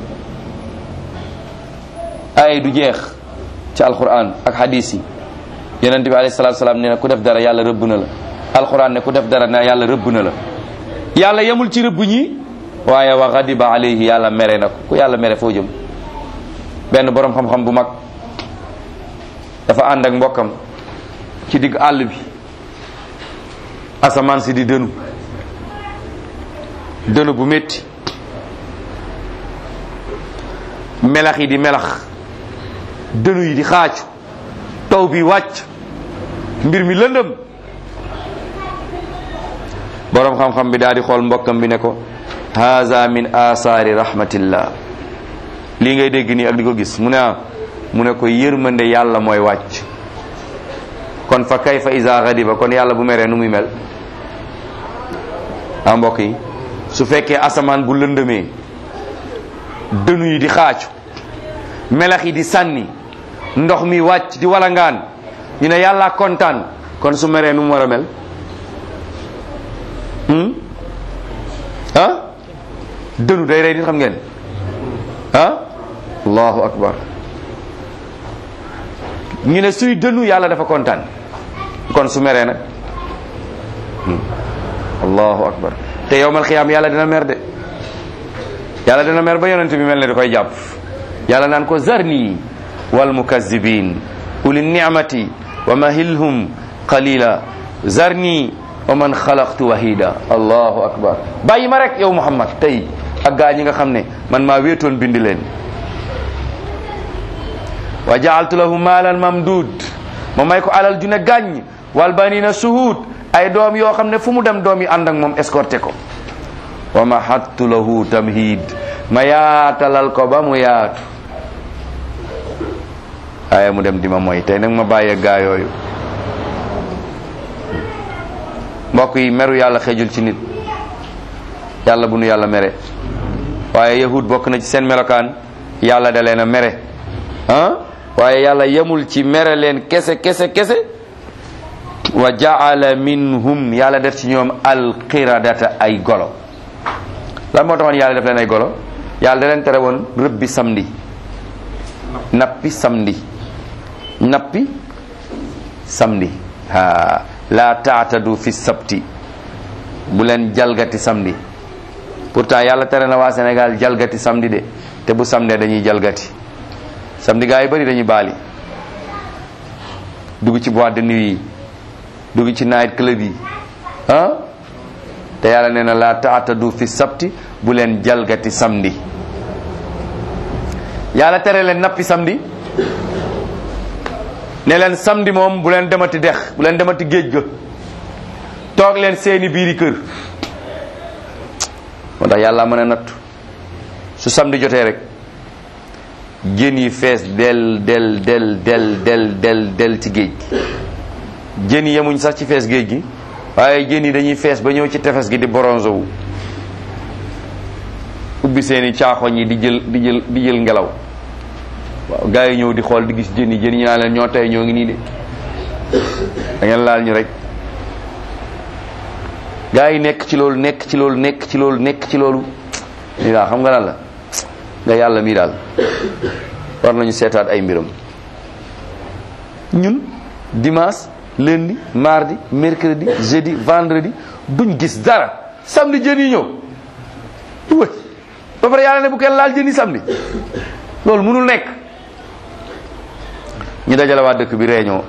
ay du jeex ci alquran ak hadis yi yonent bi alayhi salaatu salaam nee na ku def dara yàlla rëbb na la alquran ne ku def dara ne yàlla rëbb na la yàlla yemul ci rëbb ñi waaye wa ghadiba alayhi yàlla mere na ko ku yàlla mere foo jëm benn borom xam-xam bu mag dafa ànd ak mbokkam ci digg àll bi asamaan si di dënu dënu bu métti melax yi di melax dënu yi di xaacu taw bi wàcc mbir mi lëndëm borom xam-xam bi daal di xool mbokkam bi ne ko haza min asaari rahmatillah lii ngay dégg nii ak di ko gis mu ne ah mu ne ko yërmande yàlla mooy wàcc kon fa kayfa iza ghadiba kon yàlla bu meree nu muy mel ah mbokk yi su fekkee asamaan bu lëndëmee dënu yi di xaacu melax yi di sànni ndox mi wàcc di walangaan ñu ne yàlla kontaan kon su meree nu mu war a mel ah dënu day rey nit xam ngeen ah allahu akbar ñu ne suy dënu yàlla dafa kontaan kon su meree nag allahu akbar te yowmal xiyaam yàlla dina mer de yàlla dina mer ba yonent bi mel ne da koy jàpp yàlla naan ko zarni wal mukazzibin uli ni'mati wa mahilhum qalila zarni wa man xalaqtu wahida allahu akbar bàyyi ma rek yow Muhammad tey ak gaa ñi nga xam ne man maa wéetoon bind leen wa jaaltu lahu maalan mamdud ma may ko alal ju ne gàññ wal banina suhud ay doom yoo xam ne fu mu dem doom yi ànd ak moom escorté ko wa mahattu lahu tamhid ma yaatalal ko ba mu yaatu waaye mu dem di ma mooy tey nag ma bàyyee gaa yooyu mbokk yi meru yàlla xejul ci nit yàlla bu nu yàlla mere waaye yahud bokk na ci seen melokaan yàlla da leen a mere ah waaye yàlla yemul ci mere leen kese kese kese wa jaala minhum yàlla def ci ñoom alqiradata ay golo lan moo taxoon yàlla def leen ay golo yàlla da leen tere woon rëbbi samedi nappi samedi nappi samedi ha la taatadu fi sabti bu leen jalgati samedi pourtant yàlla tere na waa Sénégal jalgati samedi de te bu samedi dañuy jalgati samedi gaa yi bëri dañuy baali dugg ci boîte de nuit yi dugg ci night club yi ah te yàlla nee na la taatadu fi sabti bu leen jalgati samedi yàlla tere leen nappi samedi ne leen samedi moom bu leen demati dex bu leen demati géej ga toog leen seeni biiri kër moo tax yàlla mën a nattu su samedi jotee rek jën yi fees del del del del del del del ci géej gi jën yi yemuñ sax ci fees géej gi waaye jën yi dañuy fees ba ñëw ci tefes gi di bronze wu ubbi seeni caaxoñ yi di jël di jël di jël ngelaw waaw gars yi ñëw di xool di gis jën yi jën yi naa leen ñoo tey ñoo ngi nii de da ngeen laal ñu rek gars yi nekk ci loolu nekk ci loolu nekk ci loolu nekk ci loolu lii daal xam nga lan la nga yàlla mii daal war nañu seetaat ay mbiram ñun dimanche lundi mardi mercredi jeudi vendredi duñ gis dara samedi jën yi ñëw wëy ba pare yàlla ne bu kenn laal jën yi samedi loolu mënul nekk ñu dajale waa dëkk bi réunion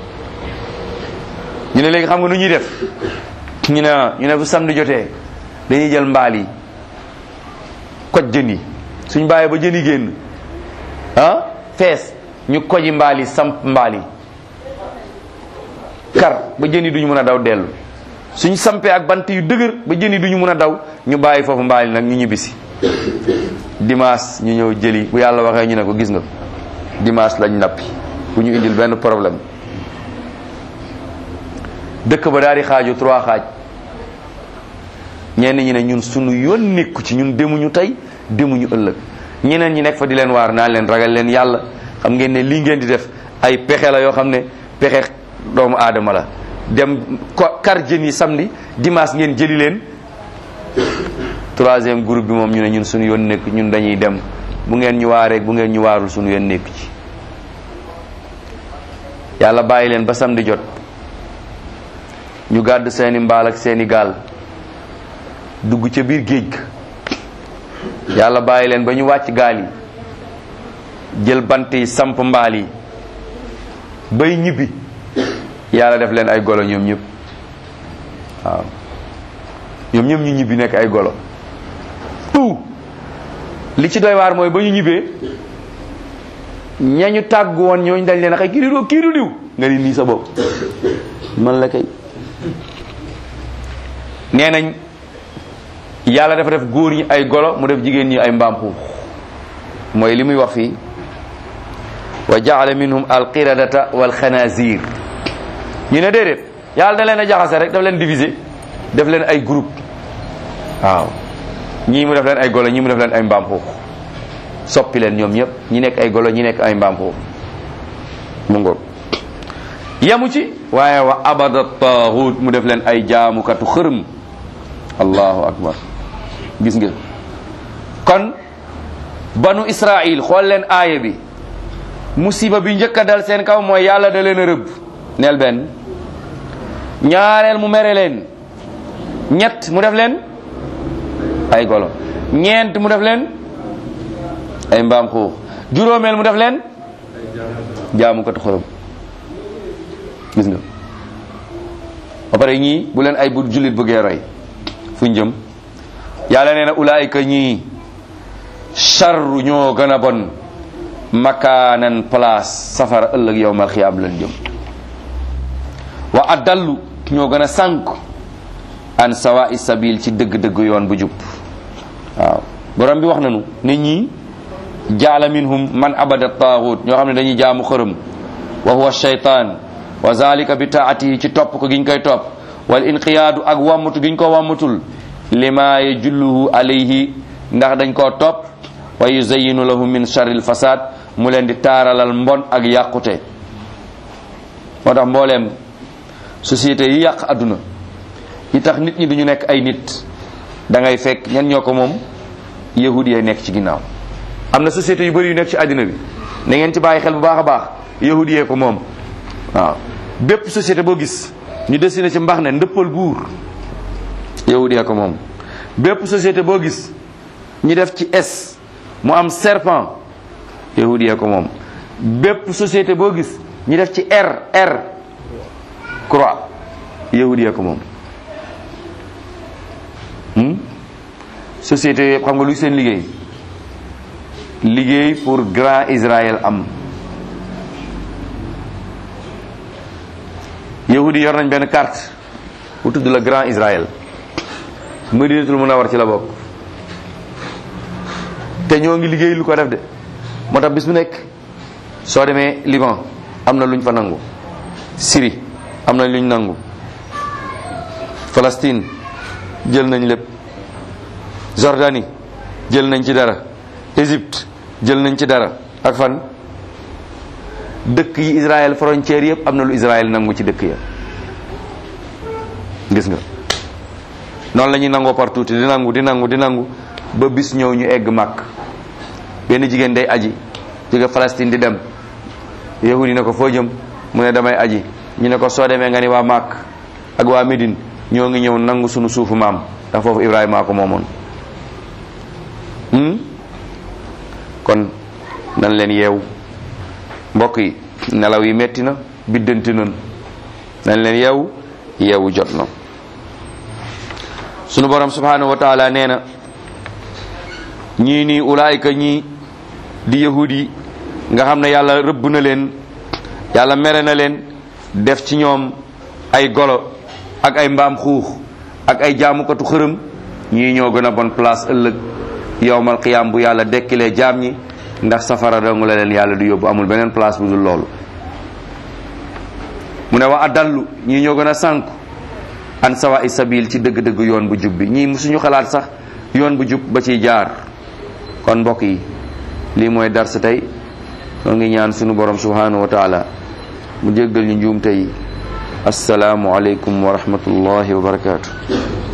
ñu ne léegi xam nga nu ñuy def ñu ne ñu ne bu samedi jotee dañuy jël mbaal yi koj jën yi suñ bàyyee ba jën yi génn ah fees ñu koji mbaal yi samp mbaal yi kar ba jën yi duñu mën a daw dellu suñ sampee ak bant yu dëgër ba jën yi duñu mën a daw ñu bàyyi foofu mbaal yi nag ñu ñibbisi dimanche ñu ñëw jëli bu yàlla waxee ñu ne ko gis nga dimanche lañ nappi bu ñu indil benn problème dëkk ba daal di xaaju trois xaaj ñenn ñi ne ñun sunu yoon nekku ci ñun demuñu tey demuñu ëllëg ñeneen ñi nekk fa di leen waar naan leen ragal leen yàlla xam ngeen ne lii ngeen di def ay pexe la yoo xam ne pexe doomu aadama la dem ko kar jën yi samedi dimanche ngeen jëli leen. troisième groupe bi moom ñu ne ñun suñu yoon nekk ñun dañuy dem bu ngeen ñu waaree bu ngeen ñu waarul suñu yoon nekk ci. yàlla bàyyi leen ba samedi jot ñu gàdd seeni mbaal ak seeni gaal dugg ca biir géej ga yàlla bàyyi leen ba ñu wàcc gaal yi jël bant yi samp mbaal yi bay ñibbi yàlla def leen ay golo ñoom ñëpp waaw ñoom ñëpp ñu ñibbi nekk ay golo tout li ci doy waar mooy ba ñu ñibbee ñañu tàgg woon ñooñu dañ leen a xëy kii du kii du diw nga ni nii sa bopp man la kay. nee nañ yàlla dafa def góor ñi ay golo mu def jigéen ñi ay mbaam xuux mooy li muy wax fii wa jaala minhum alqiradata wal xanazir ñu ne déedéet yàlla da leen a jaxase rek daf leen diviser def leen ay groupe waaw ñii mu def leen ay golo ñii mu def leen ay mbaam xuux soppi leen ñoom ñëpp ñi nekk ay golo ñi nekk ay mbaam xuux mu ngoog yamu ci waaye wa abada taaxut mu def leen ay jaamukatu xërëm allahu akbar gis nga kon banu israil xool leen aaya bi musiba bi njëkk a dal seen kaw mooy yàlla da leen a rëbb neel benn ñaareel mu mere leen ñett mu def leen ay golo ñeent mu def leen ay mbaam xuux juróomeel mu def leen jaamukatu xërëm gis nga ba pare ñii bu leen ay bu jullit bëggee roy fu jëm yàlla nee na ulaayika ñii charru ñoo gën a bon makaanan place safara ëllëg yowmal xiyaam lan jëm wa adallu ñoo gën a sànk an sawa'i sabil ci dëgg-dëgg yoon bu jub waaw borom bi wax nañu ne ñii jaala minhum man abada taaxut ñoo xam ne dañuy jaamu xërëm wa huwa shaytaan wa zalika bi taatihi ci topp ko giñ koy topp wal inqiyaadu ak wammatu giñ ko wammatul lima yajulluhu alayhi ndax dañ koo topp wa yuzayyinu lahu min sharril fasad mu leen di taaralal mbon ak yàqute moo tax mbooleem société yi yàq adduna yi tax nit ñi duñu nekk ay nit da ngay fekk ñan ñoo ko moom yahudi yi nekk ci ginnaaw am na société yu bëri yu nekk ci àddina bi na ngeen ci bàyyi xel bu baax a baax yahudi yee ko moom waaw bépp société boo gis ñu dessiné ci mbax ne ndëppal buur yahudi yee ko moom bépp société boo gis ñu def ci S mu am serpent yahudi yee ko moom bépp société boo gis ñu def ci R R croix yahudi yee ko moom hmm? société yëpp xam nga luy seen liggéey liggéey pour grand Israël am yahudi yor nañ benn carte bu tudd la grand Israël Madinatul Munawwar ci la bokk te ñoo ngi liggéey lu ko def de moo tax bis bu nekk soo demee Liban am na luñ fa nangu Syrie am na luñ nangu Palestine jël nañ lépp Jordanie jël nañ ci dara Égypte jël nañ ci dara ak fan dëkk yi Israël frontière yëpp am na lu Israël nangu ci dëkk ya gis nga noonu la ñuy nangoo partout di nangu di nangu di nangu ba bis ñëw ñu egg màkk benn jigéen day aji jóge Palestine di dem yahudi ne ko foo jëm mu ne damay aji ñu ne ko soo demee nga ni waa màkk ak waa Médine ñoo ngi ñëw nangu sunu suufu maam ndax foofu Ibrahima ko moomoon hmm? kon nan leen yeewu mbokk yi nelaw yi metti na biddanti nan nan leen yeewu yeewu jot na sunu borom subhanahu wa taala nee na ñii nii ulaayika ñii di yahudi nga xam ne yàlla rëbb na leen yàlla mere na leen def ci ñoom ay golo ak ay mbaam xuux ak ay jaamukatu xërëm ñii ñoo gën a bon place ëllëg yowmal qiyaam bu yàlla dekkilee jaam ñi ndax safara dong la leen yàlla du yóbbu amul beneen place bu dul loolu mu ne wa adallu ñii ñoo gën a sànku an sawa i sabil ci dëgg-dëgg yoon bu jub bi ñii musuñu xalaat sax yoon bu jub ba ciy jaar kon mbokk yi lii mooy dars tey soo ngi ñaan sunu borom subhanahu wa taala mu jéggal ñu njuumte yi assalaamu aleykum wa rahmatullahi wa barakaatu.